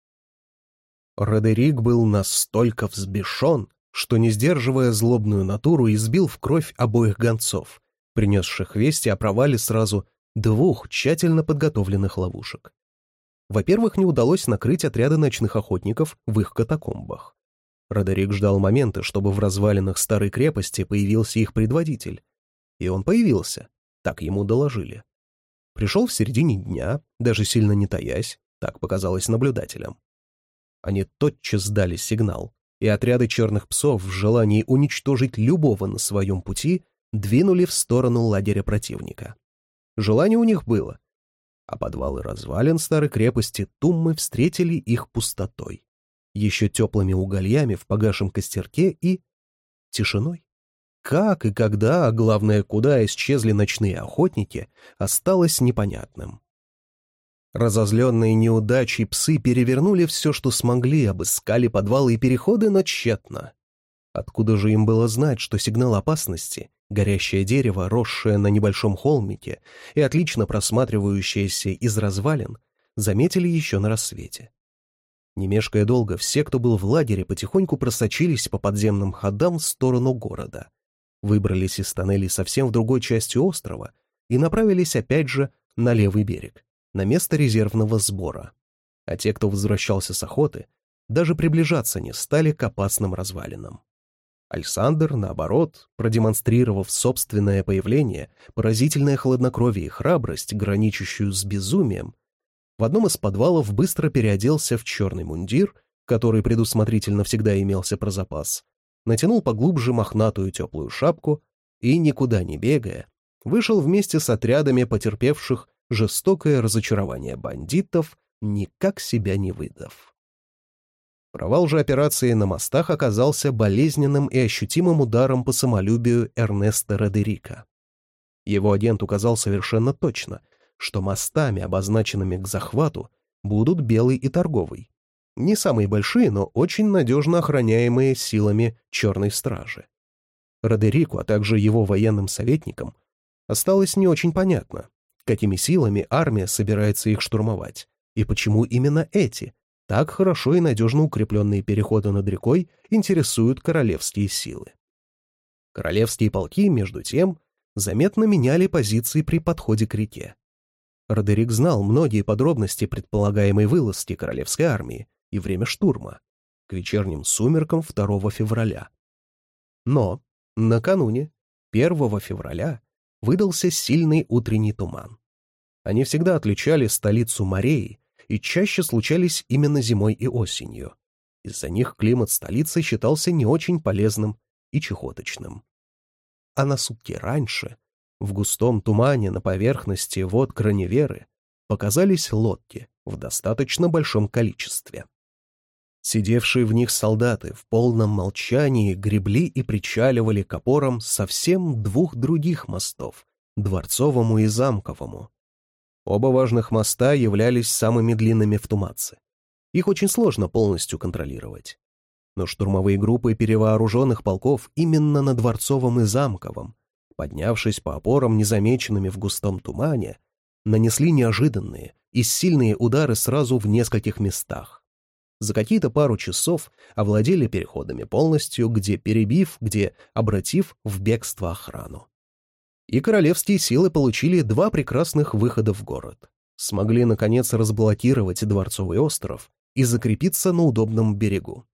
Родерик был настолько взбешен, что, не сдерживая злобную натуру, избил в кровь обоих гонцов, принесших вести о провале сразу двух тщательно подготовленных ловушек. Во-первых, не удалось накрыть отряды ночных охотников в их катакомбах. Родерик ждал момента, чтобы в развалинах старой крепости появился их предводитель. И он появился, так ему доложили. Пришел в середине дня, даже сильно не таясь, так показалось наблюдателям. Они тотчас дали сигнал, и отряды черных псов в желании уничтожить любого на своем пути двинули в сторону лагеря противника. Желание у них было, а подвалы развалин старой крепости Туммы встретили их пустотой, еще теплыми угольями в погашем костерке и тишиной. Как и когда, а главное, куда исчезли ночные охотники, осталось непонятным. Разозленные неудачей псы перевернули все, что смогли, обыскали подвалы и переходы, но тщетно. Откуда же им было знать, что сигнал опасности, горящее дерево, росшее на небольшом холмике и отлично просматривающееся из развалин, заметили еще на рассвете? Не мешкая долго, все, кто был в лагере, потихоньку просочились по подземным ходам в сторону города, выбрались из тоннелей совсем в другой части острова и направились опять же на левый берег, на место резервного сбора. А те, кто возвращался с охоты, даже приближаться не стали к опасным развалинам. Альсандр, наоборот, продемонстрировав собственное появление, поразительное хладнокровие и храбрость, граничащую с безумием, в одном из подвалов быстро переоделся в черный мундир, который предусмотрительно всегда имелся про запас, натянул поглубже мохнатую теплую шапку и, никуда не бегая, вышел вместе с отрядами потерпевших жестокое разочарование бандитов, никак себя не выдав. Провал же операции на мостах оказался болезненным и ощутимым ударом по самолюбию Эрнеста Родерика. Его агент указал совершенно точно, что мостами, обозначенными к захвату, будут Белый и Торговый. Не самые большие, но очень надежно охраняемые силами Черной Стражи. Родерику, а также его военным советникам, осталось не очень понятно, какими силами армия собирается их штурмовать, и почему именно эти, так хорошо и надежно укрепленные переходы над рекой, интересуют королевские силы. Королевские полки, между тем, заметно меняли позиции при подходе к реке. Родерик знал многие подробности предполагаемой вылазки королевской армии и время штурма, к вечерним сумеркам второго февраля. Но накануне, первого февраля, выдался сильный утренний туман. Они всегда отличали столицу морей и чаще случались именно зимой и осенью. Из-за них климат столицы считался не очень полезным и чехоточным. А на сутки раньше, в густом тумане на поверхности вод Краневеры, показались лодки в достаточно большом количестве. Сидевшие в них солдаты в полном молчании гребли и причаливали к опорам совсем двух других мостов, Дворцовому и Замковому. Оба важных моста являлись самыми длинными в Тумаце. Их очень сложно полностью контролировать. Но штурмовые группы перевооруженных полков именно на Дворцовом и Замковом, поднявшись по опорам, незамеченными в густом тумане, нанесли неожиданные и сильные удары сразу в нескольких местах. за какие-то пару часов овладели переходами полностью, где перебив, где обратив в бегство охрану. И королевские силы получили два прекрасных выхода в город. Смогли, наконец, разблокировать Дворцовый остров и закрепиться на удобном берегу.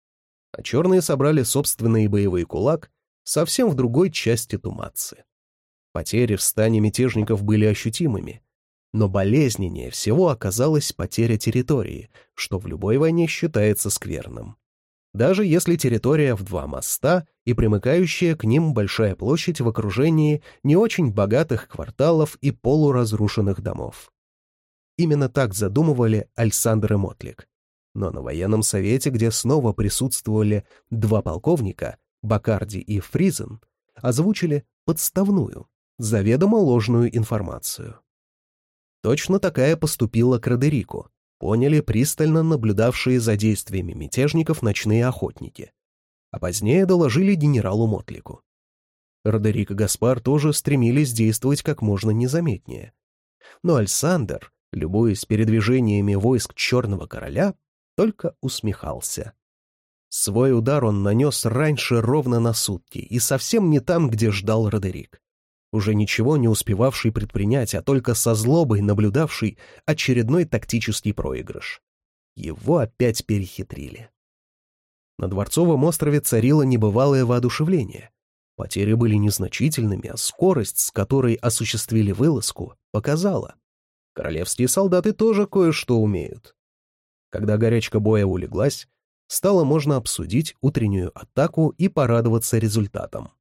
А черные собрали собственный боевой кулак совсем в другой части Туматсы. Потери в стане мятежников были ощутимыми, но болезненнее всего оказалась потеря территории, что в любой войне считается скверным. Даже если территория в два моста и примыкающая к ним большая площадь в окружении не очень богатых кварталов и полуразрушенных домов. Именно так задумывали Альсандр и Мотлик. Но на военном совете, где снова присутствовали два полковника, Бакарди и Фризен, озвучили подставную, заведомо ложную информацию. Точно такая поступила к Родерику, поняли пристально наблюдавшие за действиями мятежников ночные охотники, а позднее доложили генералу Мотлику. Родерик и Гаспар тоже стремились действовать как можно незаметнее. Но Альсандр, любуясь передвижениями войск Черного Короля, только усмехался. Свой удар он нанес раньше ровно на сутки и совсем не там, где ждал Родерик, уже ничего не успевавший предпринять, а только со злобой наблюдавший очередной тактический проигрыш. Его опять перехитрили. На Дворцовом острове царило небывалое воодушевление. Потери были незначительными, а скорость, с которой осуществили вылазку, показала. Королевские солдаты тоже кое-что умеют. Когда горячка боя улеглась, стало можно обсудить утреннюю атаку и порадоваться результатом.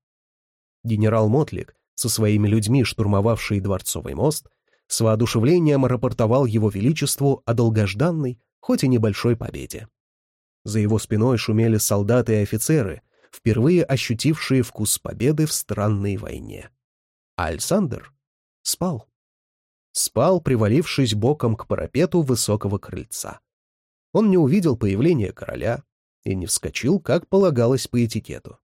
Генерал Мотлик, со своими людьми, штурмовавший Дворцовый мост, с воодушевлением рапортовал его величеству о долгожданной, хоть и небольшой победе. За его спиной шумели солдаты и офицеры, впервые ощутившие вкус победы в странной войне. А Альсандр спал. Спал, привалившись боком к парапету высокого крыльца. Он не увидел появления короля и не вскочил, как полагалось по этикету.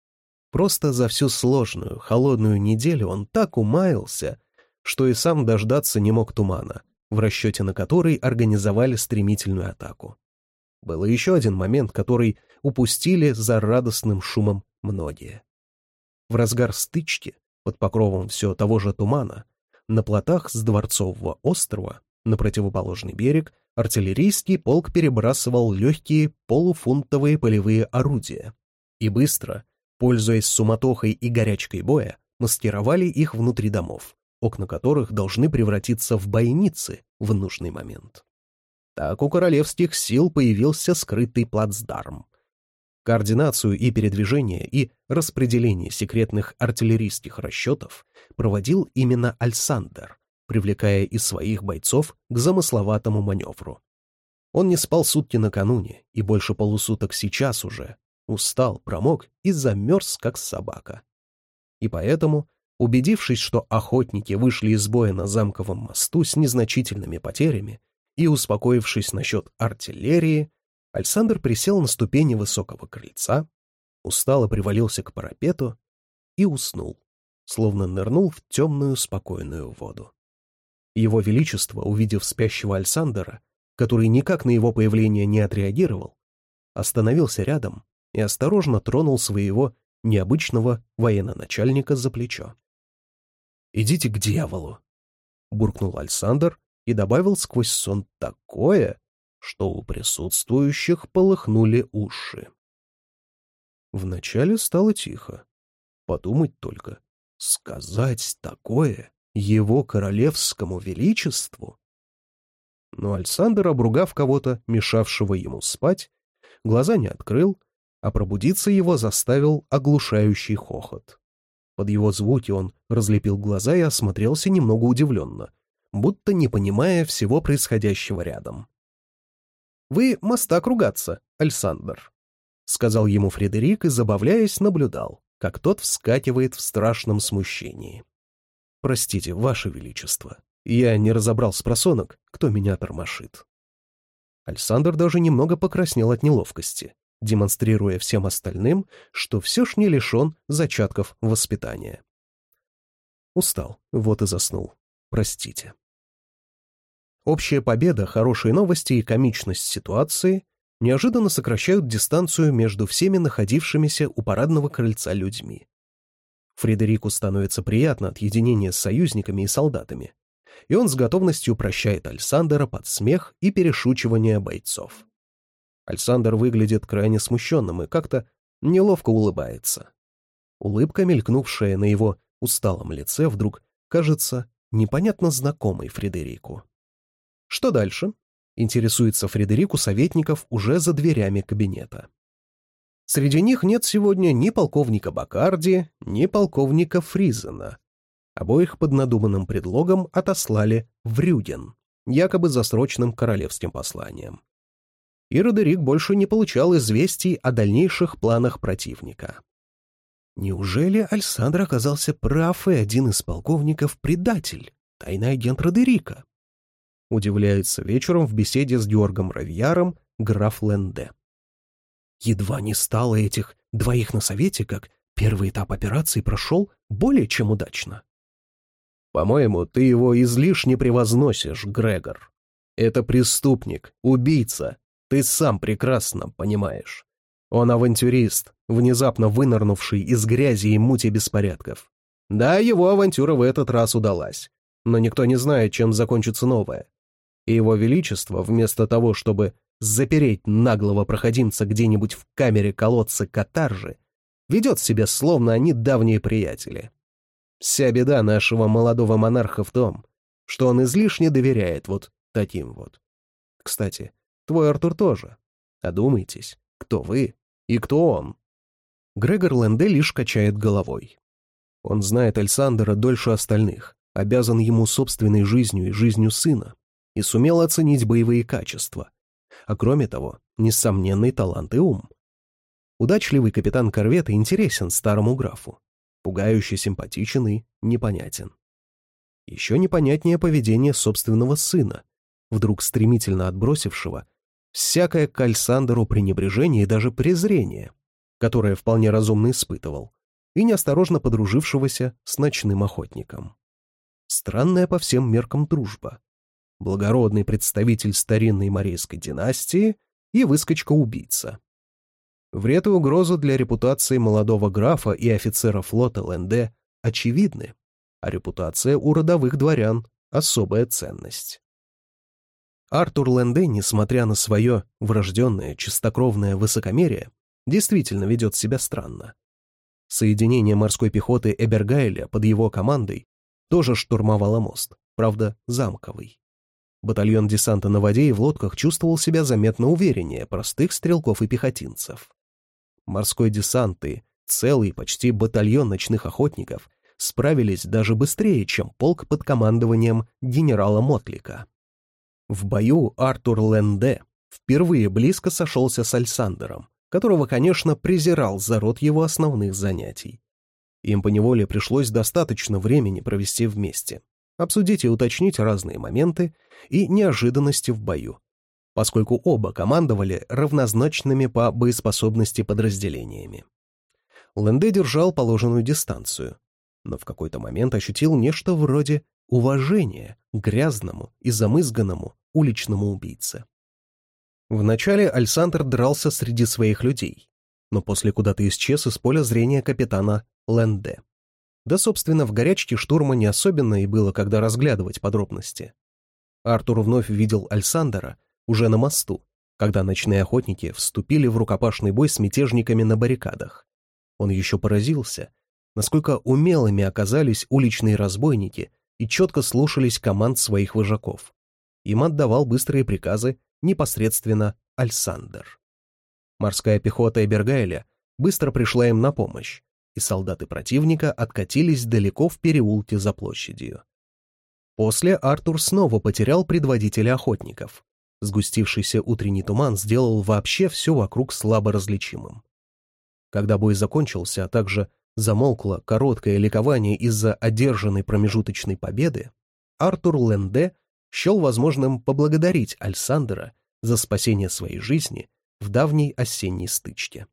Просто за всю сложную, холодную неделю он так умаялся, что и сам дождаться не мог тумана, в расчете на который организовали стремительную атаку. Был еще один момент, который упустили за радостным шумом многие. В разгар стычки, под покровом все того же тумана, на плотах с Дворцового острова, на противоположный берег, артиллерийский полк перебрасывал легкие полуфунтовые полевые орудия и быстро, пользуясь суматохой и горячкой боя, маскировали их внутри домов, окна которых должны превратиться в бойницы в нужный момент. Так у королевских сил появился скрытый плацдарм. Координацию и передвижение, и распределение секретных артиллерийских расчетов проводил именно Альсандр, привлекая из своих бойцов к замысловатому маневру. Он не спал сутки накануне, и больше полусуток сейчас уже. Устал, промок и замерз, как собака. И поэтому, убедившись, что охотники вышли из боя на замковом мосту с незначительными потерями, и успокоившись насчет артиллерии, Альсандр присел на ступени высокого крыльца, устало привалился к парапету и уснул, словно нырнул в темную спокойную воду. Его Величество, увидев спящего Альсандра, который никак на его появление не отреагировал, остановился рядом и осторожно тронул своего необычного военачальника за плечо. «Идите к дьяволу!» — буркнул Альсандр и добавил сквозь сон такое, что у присутствующих полыхнули уши. Вначале стало тихо. Подумать только, сказать такое его королевскому величеству? Но Альсандр, обругав кого-то, мешавшего ему спать, глаза не открыл, а пробудиться его заставил оглушающий хохот. Под его звуки он разлепил глаза и осмотрелся немного удивленно, будто не понимая всего происходящего рядом. «Вы мастак ругаться, Альсандр», — сказал ему Фредерик и, забавляясь, наблюдал, как тот вскакивает в страшном смущении. «Простите, Ваше Величество, я не разобрал спросонок, кто меня тормошит». Альсандр даже немного покраснел от неловкости, демонстрируя всем остальным, что все ж не лишен зачатков воспитания. Устал, вот и заснул. Простите. Общая победа, хорошие новости и комичность ситуации неожиданно сокращают дистанцию между всеми находившимися у парадного крыльца людьми. Фредерику становится приятно от единения с союзниками и солдатами, и он с готовностью прощает Альсандера под смех и перешучивание бойцов. Альсандер выглядит крайне смущенным и как-то неловко улыбается. Улыбка, мелькнувшая на его усталом лице, вдруг кажется непонятно знакомой Фредерику. «Что дальше?» — интересуется Фредерику советников уже за дверями кабинета. Среди них нет сегодня ни полковника Бакарди, ни полковника Фризена. Обоих под надуманным предлогом отослали в Рюген, якобы за срочным королевским посланием. И Родерик больше не получал известий о дальнейших планах противника. Неужели Альсандр оказался прав, и один из полковников — предатель, тайный агент Родерика? Удивляется вечером в беседе с Георгом Равьяром граф Ленде. Едва не стало этих двоих на совете, как первый этап операции прошел более чем удачно. «По-моему, ты его излишне превозносишь, Грегор. Это преступник, убийца, ты сам прекрасно понимаешь. Он авантюрист, внезапно вынырнувший из грязи и мути беспорядков. Да, его авантюра в этот раз удалась, но никто не знает, чем закончится новая. И его величество, вместо того, чтобы запереть наглого проходимца где-нибудь в камере колодца Катаржи, ведет себя, словно они давние приятели. Вся беда нашего молодого монарха в том, что он излишне доверяет вот таким вот. Кстати, твой Артур тоже. Одумайтесь, кто вы и кто он». Грегор Ленде лишь качает головой. Он знает Альсандера дольше остальных, обязан ему собственной жизнью и жизнью сына, и сумел оценить боевые качества. А кроме того, несомненный талант и ум. Удачливый капитан корвета интересен старому графу, пугающе симпатичен и непонятен. Еще непонятнее поведение собственного сына, вдруг стремительно отбросившего всякое к Альсандеру пренебрежение и даже презрение, которое вполне разумно испытывал, и неосторожно подружившегося с ночным охотником. Странная по всем меркам дружба. Благородный представитель старинной морейской династии и выскочка-убийца. Вред и угроза для репутации молодого графа и офицера флота Ленде очевидны, а репутация у родовых дворян — особая ценность. Артур Ленде, несмотря на свое врожденное чистокровное высокомерие, действительно ведет себя странно. Соединение морской пехоты Эбергайля под его командой тоже штурмовало мост, правда, замковый. Батальон десанта на воде и в лодках чувствовал себя заметно увереннее простых стрелков и пехотинцев. Морской десант и целый почти батальон ночных охотников справились даже быстрее, чем полк под командованием генерала Мотлика. В бою Артур Ленде впервые близко сошелся с Альсандером, которого, конечно, презирал за род его основных занятий. Им поневоле пришлось достаточно времени провести вместе, обсудить и уточнить разные моменты и неожиданности в бою, поскольку оба командовали равнозначными по боеспособности подразделениями. Ленде держал положенную дистанцию, но в какой-то момент ощутил нечто вроде уважения к грязному и замызганному уличному убийце. Вначале Альсандер дрался среди своих людей, но после куда-то исчез из поля зрения капитана Ленде. Да, собственно, в горячке штурма не особенно и было когда разглядывать подробности. Артур вновь видел Альсандера уже на мосту, когда ночные охотники вступили в рукопашный бой с мятежниками на баррикадах. Он еще поразился, насколько умелыми оказались уличные разбойники и четко слушались команд своих вожаков. Им отдавал быстрые приказы непосредственно Альсандер. Морская пехота Эбергайля быстро пришла им на помощь, и солдаты противника откатились далеко в переулке за площадью. После Артур снова потерял предводителя охотников. Сгустившийся утренний туман сделал вообще все вокруг слабо различимым. Когда бой закончился, а также замолкло короткое ликование из-за одержанной промежуточной победы, Артур Ленде счел возможным поблагодарить Альсандера за спасение своей жизни в давней осенней стычке.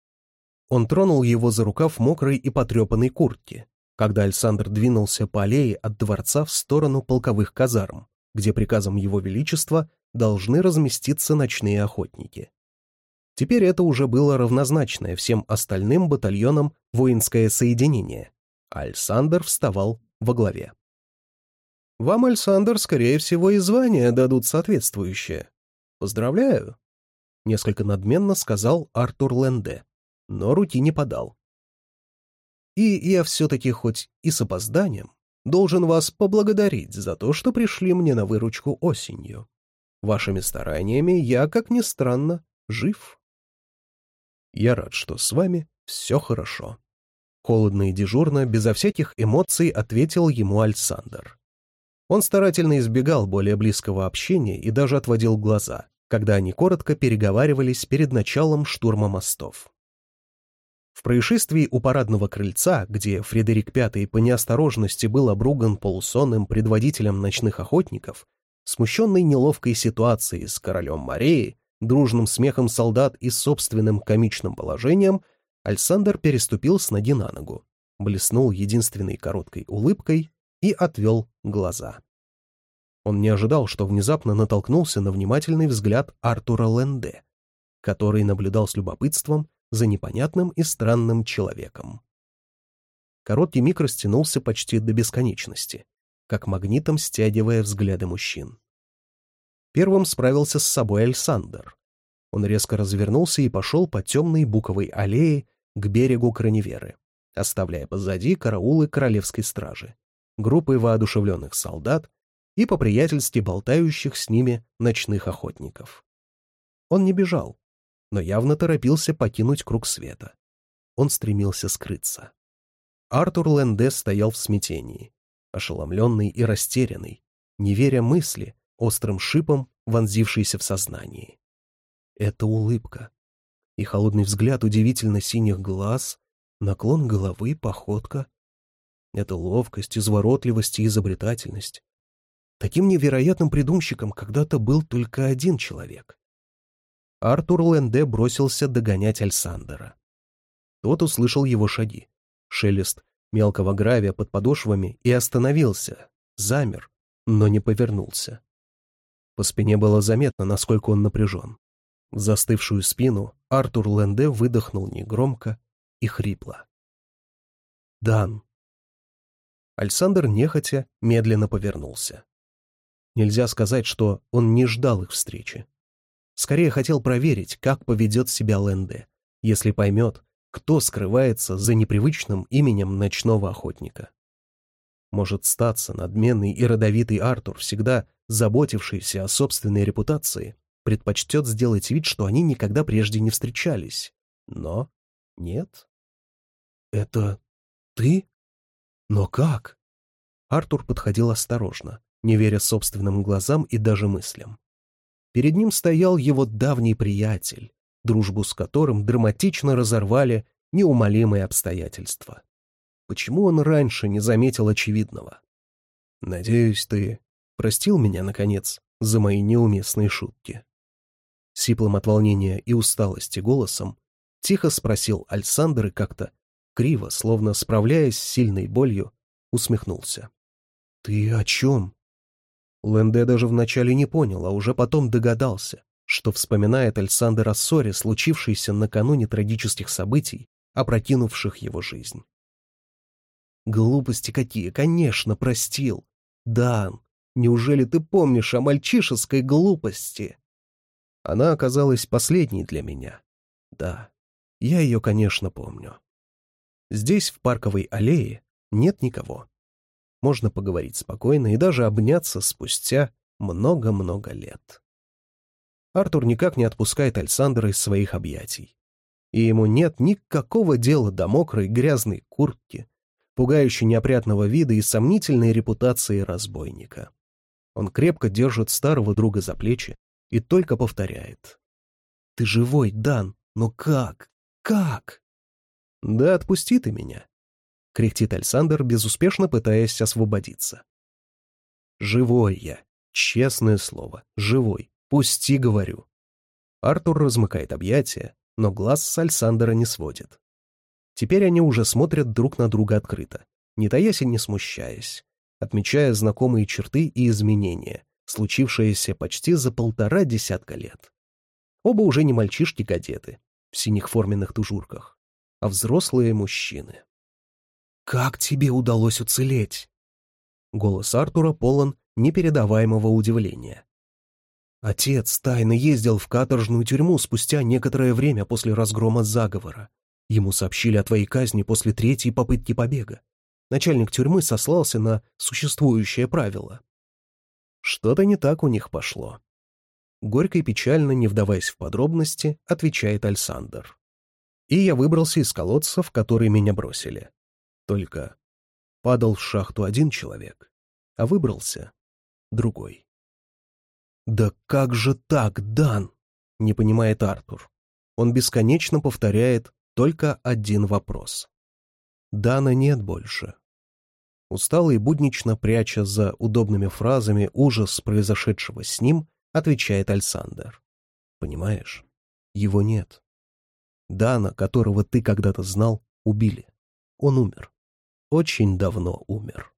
Он тронул его за рукав мокрой и потрепанной куртки, когда Альсандр двинулся по аллее от дворца в сторону полковых казарм, где приказом его величества должны разместиться ночные охотники. Теперь это уже было равнозначное всем остальным батальонам воинское соединение. Альсандр вставал во главе. «Вам, Альсандр, скорее всего, и звание дадут соответствующее. Поздравляю!» — несколько надменно сказал Артур Ленде, но руки не подал. «И я все-таки, хоть и с опозданием, должен вас поблагодарить за то, что пришли мне на выручку осенью. Вашими стараниями я, как ни странно, жив. Я рад, что с вами все хорошо». Холодно и дежурно, безо всяких эмоций, ответил ему Альсандр. Он старательно избегал более близкого общения и даже отводил глаза, когда они коротко переговаривались перед началом штурма мостов. В происшествии у парадного крыльца, где Фредерик Пятый по неосторожности был обруган полусонным предводителем ночных охотников, смущенный неловкой ситуацией с королем Мореи, дружным смехом солдат и собственным комичным положением, Альсандр переступил с ноги на ногу, блеснул единственной короткой улыбкой и отвел глаза. Он не ожидал, что внезапно натолкнулся на внимательный взгляд Артура Ленде, который наблюдал с любопытством за непонятным и странным человеком. Короткий миг растянулся почти до бесконечности, как магнитом стягивая взгляды мужчин. Первым справился с собой Альсандр. Он резко развернулся и пошел по темной буковой аллее к берегу Краневеры, оставляя позади караулы королевской стражи, группы воодушевленных солдат и по-приятельски болтающих с ними ночных охотников. Он не бежал, но явно торопился покинуть круг света. Он стремился скрыться. Артур Ленде стоял в смятении, ошеломленный и растерянный, не веря мысли, острым шипом вонзившейся в сознании. Это улыбка и холодный взгляд удивительно синих глаз, наклон головы, походка. Это ловкость, изворотливость и изобретательность. Таким невероятным придумщиком когда-то был только один человек. Артур Ленде бросился догонять Альсандера. Тот услышал его шаги, шелест мелкого гравия под подошвами и остановился, замер, но не повернулся. По спине было заметно, насколько он напряжен. В застывшую спину Артур Ленде выдохнул негромко и хрипло. «Дан». Альсандр нехотя медленно повернулся. Нельзя сказать, что он не ждал их встречи. Скорее хотел проверить, как поведет себя Ленде, если поймет, кто скрывается за непривычным именем ночного охотника. Может статься, надменный и родовитый Артур, всегда заботившийся о собственной репутации, предпочтет сделать вид, что они никогда прежде не встречались. Но нет. «Это ты? Но как?» Артур подходил осторожно, не веря собственным глазам и даже мыслям. Перед ним стоял его давний приятель, дружбу с которым драматично разорвали неумолимые обстоятельства. Почему он раньше не заметил очевидного? «Надеюсь, ты простил меня, наконец, за мои неуместные шутки?» Сиплым от волнения и усталости голосом тихо спросил Альсандр и как-то криво, словно справляясь с сильной болью, усмехнулся. «Ты о чем?» Ленде даже вначале не понял, а уже потом догадался, что вспоминает Альсандр о ссоре, случившейся накануне трагических событий, опрокинувших его жизнь. «Глупости какие, конечно, простил. Дан, неужели ты помнишь о мальчишеской глупости?» Она оказалась последней для меня. Да, я ее, конечно, помню. Здесь, в парковой аллее, нет никого. Можно поговорить спокойно и даже обняться спустя много-много лет. Артур никак не отпускает Альсандра из своих объятий. И ему нет никакого дела до мокрой грязной куртки, пугающе неопрятного вида и сомнительной репутации разбойника. Он крепко держит старого друга за плечи и только повторяет. «Ты живой, Дан, но как? Как?» «Да отпусти ты меня», — кряхтит Альсандр, безуспешно пытаясь освободиться. «Живой я, честное слово, живой, пусти, говорю». Артур размыкает объятия, но глаз с Альсандра не сводит. Теперь они уже смотрят друг на друга открыто, не таясь и не смущаясь, отмечая знакомые черты и изменения, случившиеся почти за полтора десятка лет. Оба уже не мальчишки-кадеты в синих форменных тужурках, а взрослые мужчины. «Как тебе удалось уцелеть?» Голос Артура полон непередаваемого удивления. Отец тайно ездил в каторжную тюрьму спустя некоторое время после разгрома заговора. Ему сообщили о твоей казни после третьей попытки побега. Начальник тюрьмы сослался на существующее правило. Что-то не так у них пошло. Горько и печально, не вдаваясь в подробности, отвечает Альсандер. И я выбрался из колодца, в который меня бросили. Только падал в шахту один человек, а выбрался другой. «Да как же так, Дан?» — не понимает Артур. Он бесконечно повторяет только один вопрос. Дана нет больше. Устало и буднично пряча за удобными фразами ужас произошедшего с ним, отвечает Альсандер. «Понимаешь, его нет. Дана, которого ты когда-то знал, убили. Он умер. Очень давно умер».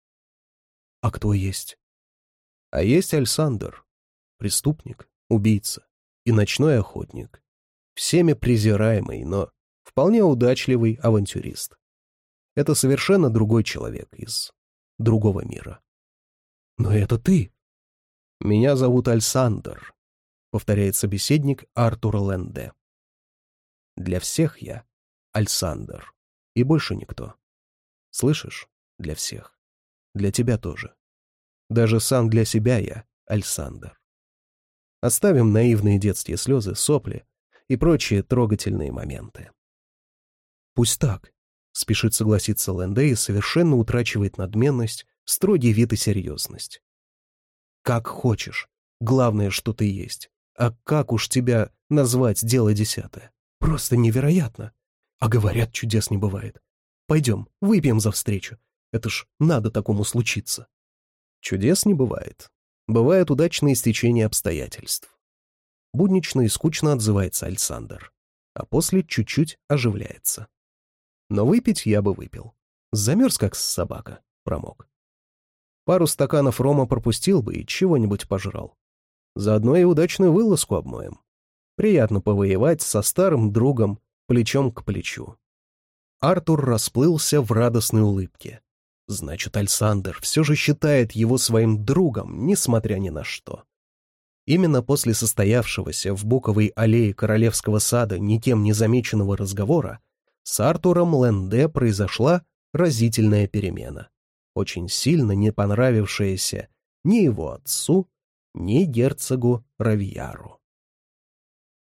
«А кто есть?» «А есть Альсандер. Преступник, убийца и ночной охотник. Всеми презираемый, но вполне удачливый авантюрист. Это совершенно другой человек из другого мира». «Но это ты!» «Меня зовут Альсандер», — повторяет собеседник Артура Ленде. «Для всех я Альсандер, и больше никто. Слышишь? Для всех. Для тебя тоже. Даже сам для себя я Альсандер. Оставим наивные детские слезы, сопли и прочие трогательные моменты». «Пусть так», — спешит согласиться Ленде и совершенно утрачивает надменность, строгий вид и серьезность. «Как хочешь. Главное, что ты есть. А как уж тебя назвать, дело десятое. Просто невероятно. А говорят, чудес не бывает. Пойдем, выпьем за встречу. Это ж надо такому случиться». Чудес не бывает. Бывает удачное стечение обстоятельств. Буднично и скучно отзывается Альсандер, а после чуть-чуть оживляется. Но выпить я бы выпил. Замерз, как собака, промок. Пару стаканов рома пропустил бы и чего-нибудь пожрал. Заодно и удачную вылазку обмоем. Приятно повоевать со старым другом плечом к плечу. Артур расплылся в радостной улыбке. Значит, Альсандер все же считает его своим другом, несмотря ни на что. Именно после состоявшегося в буковой аллее Королевского сада никем не замеченного разговора с Артуром Ленде произошла разительная перемена, очень сильно не понравившаяся ни его отцу, ни герцогу Равьяру.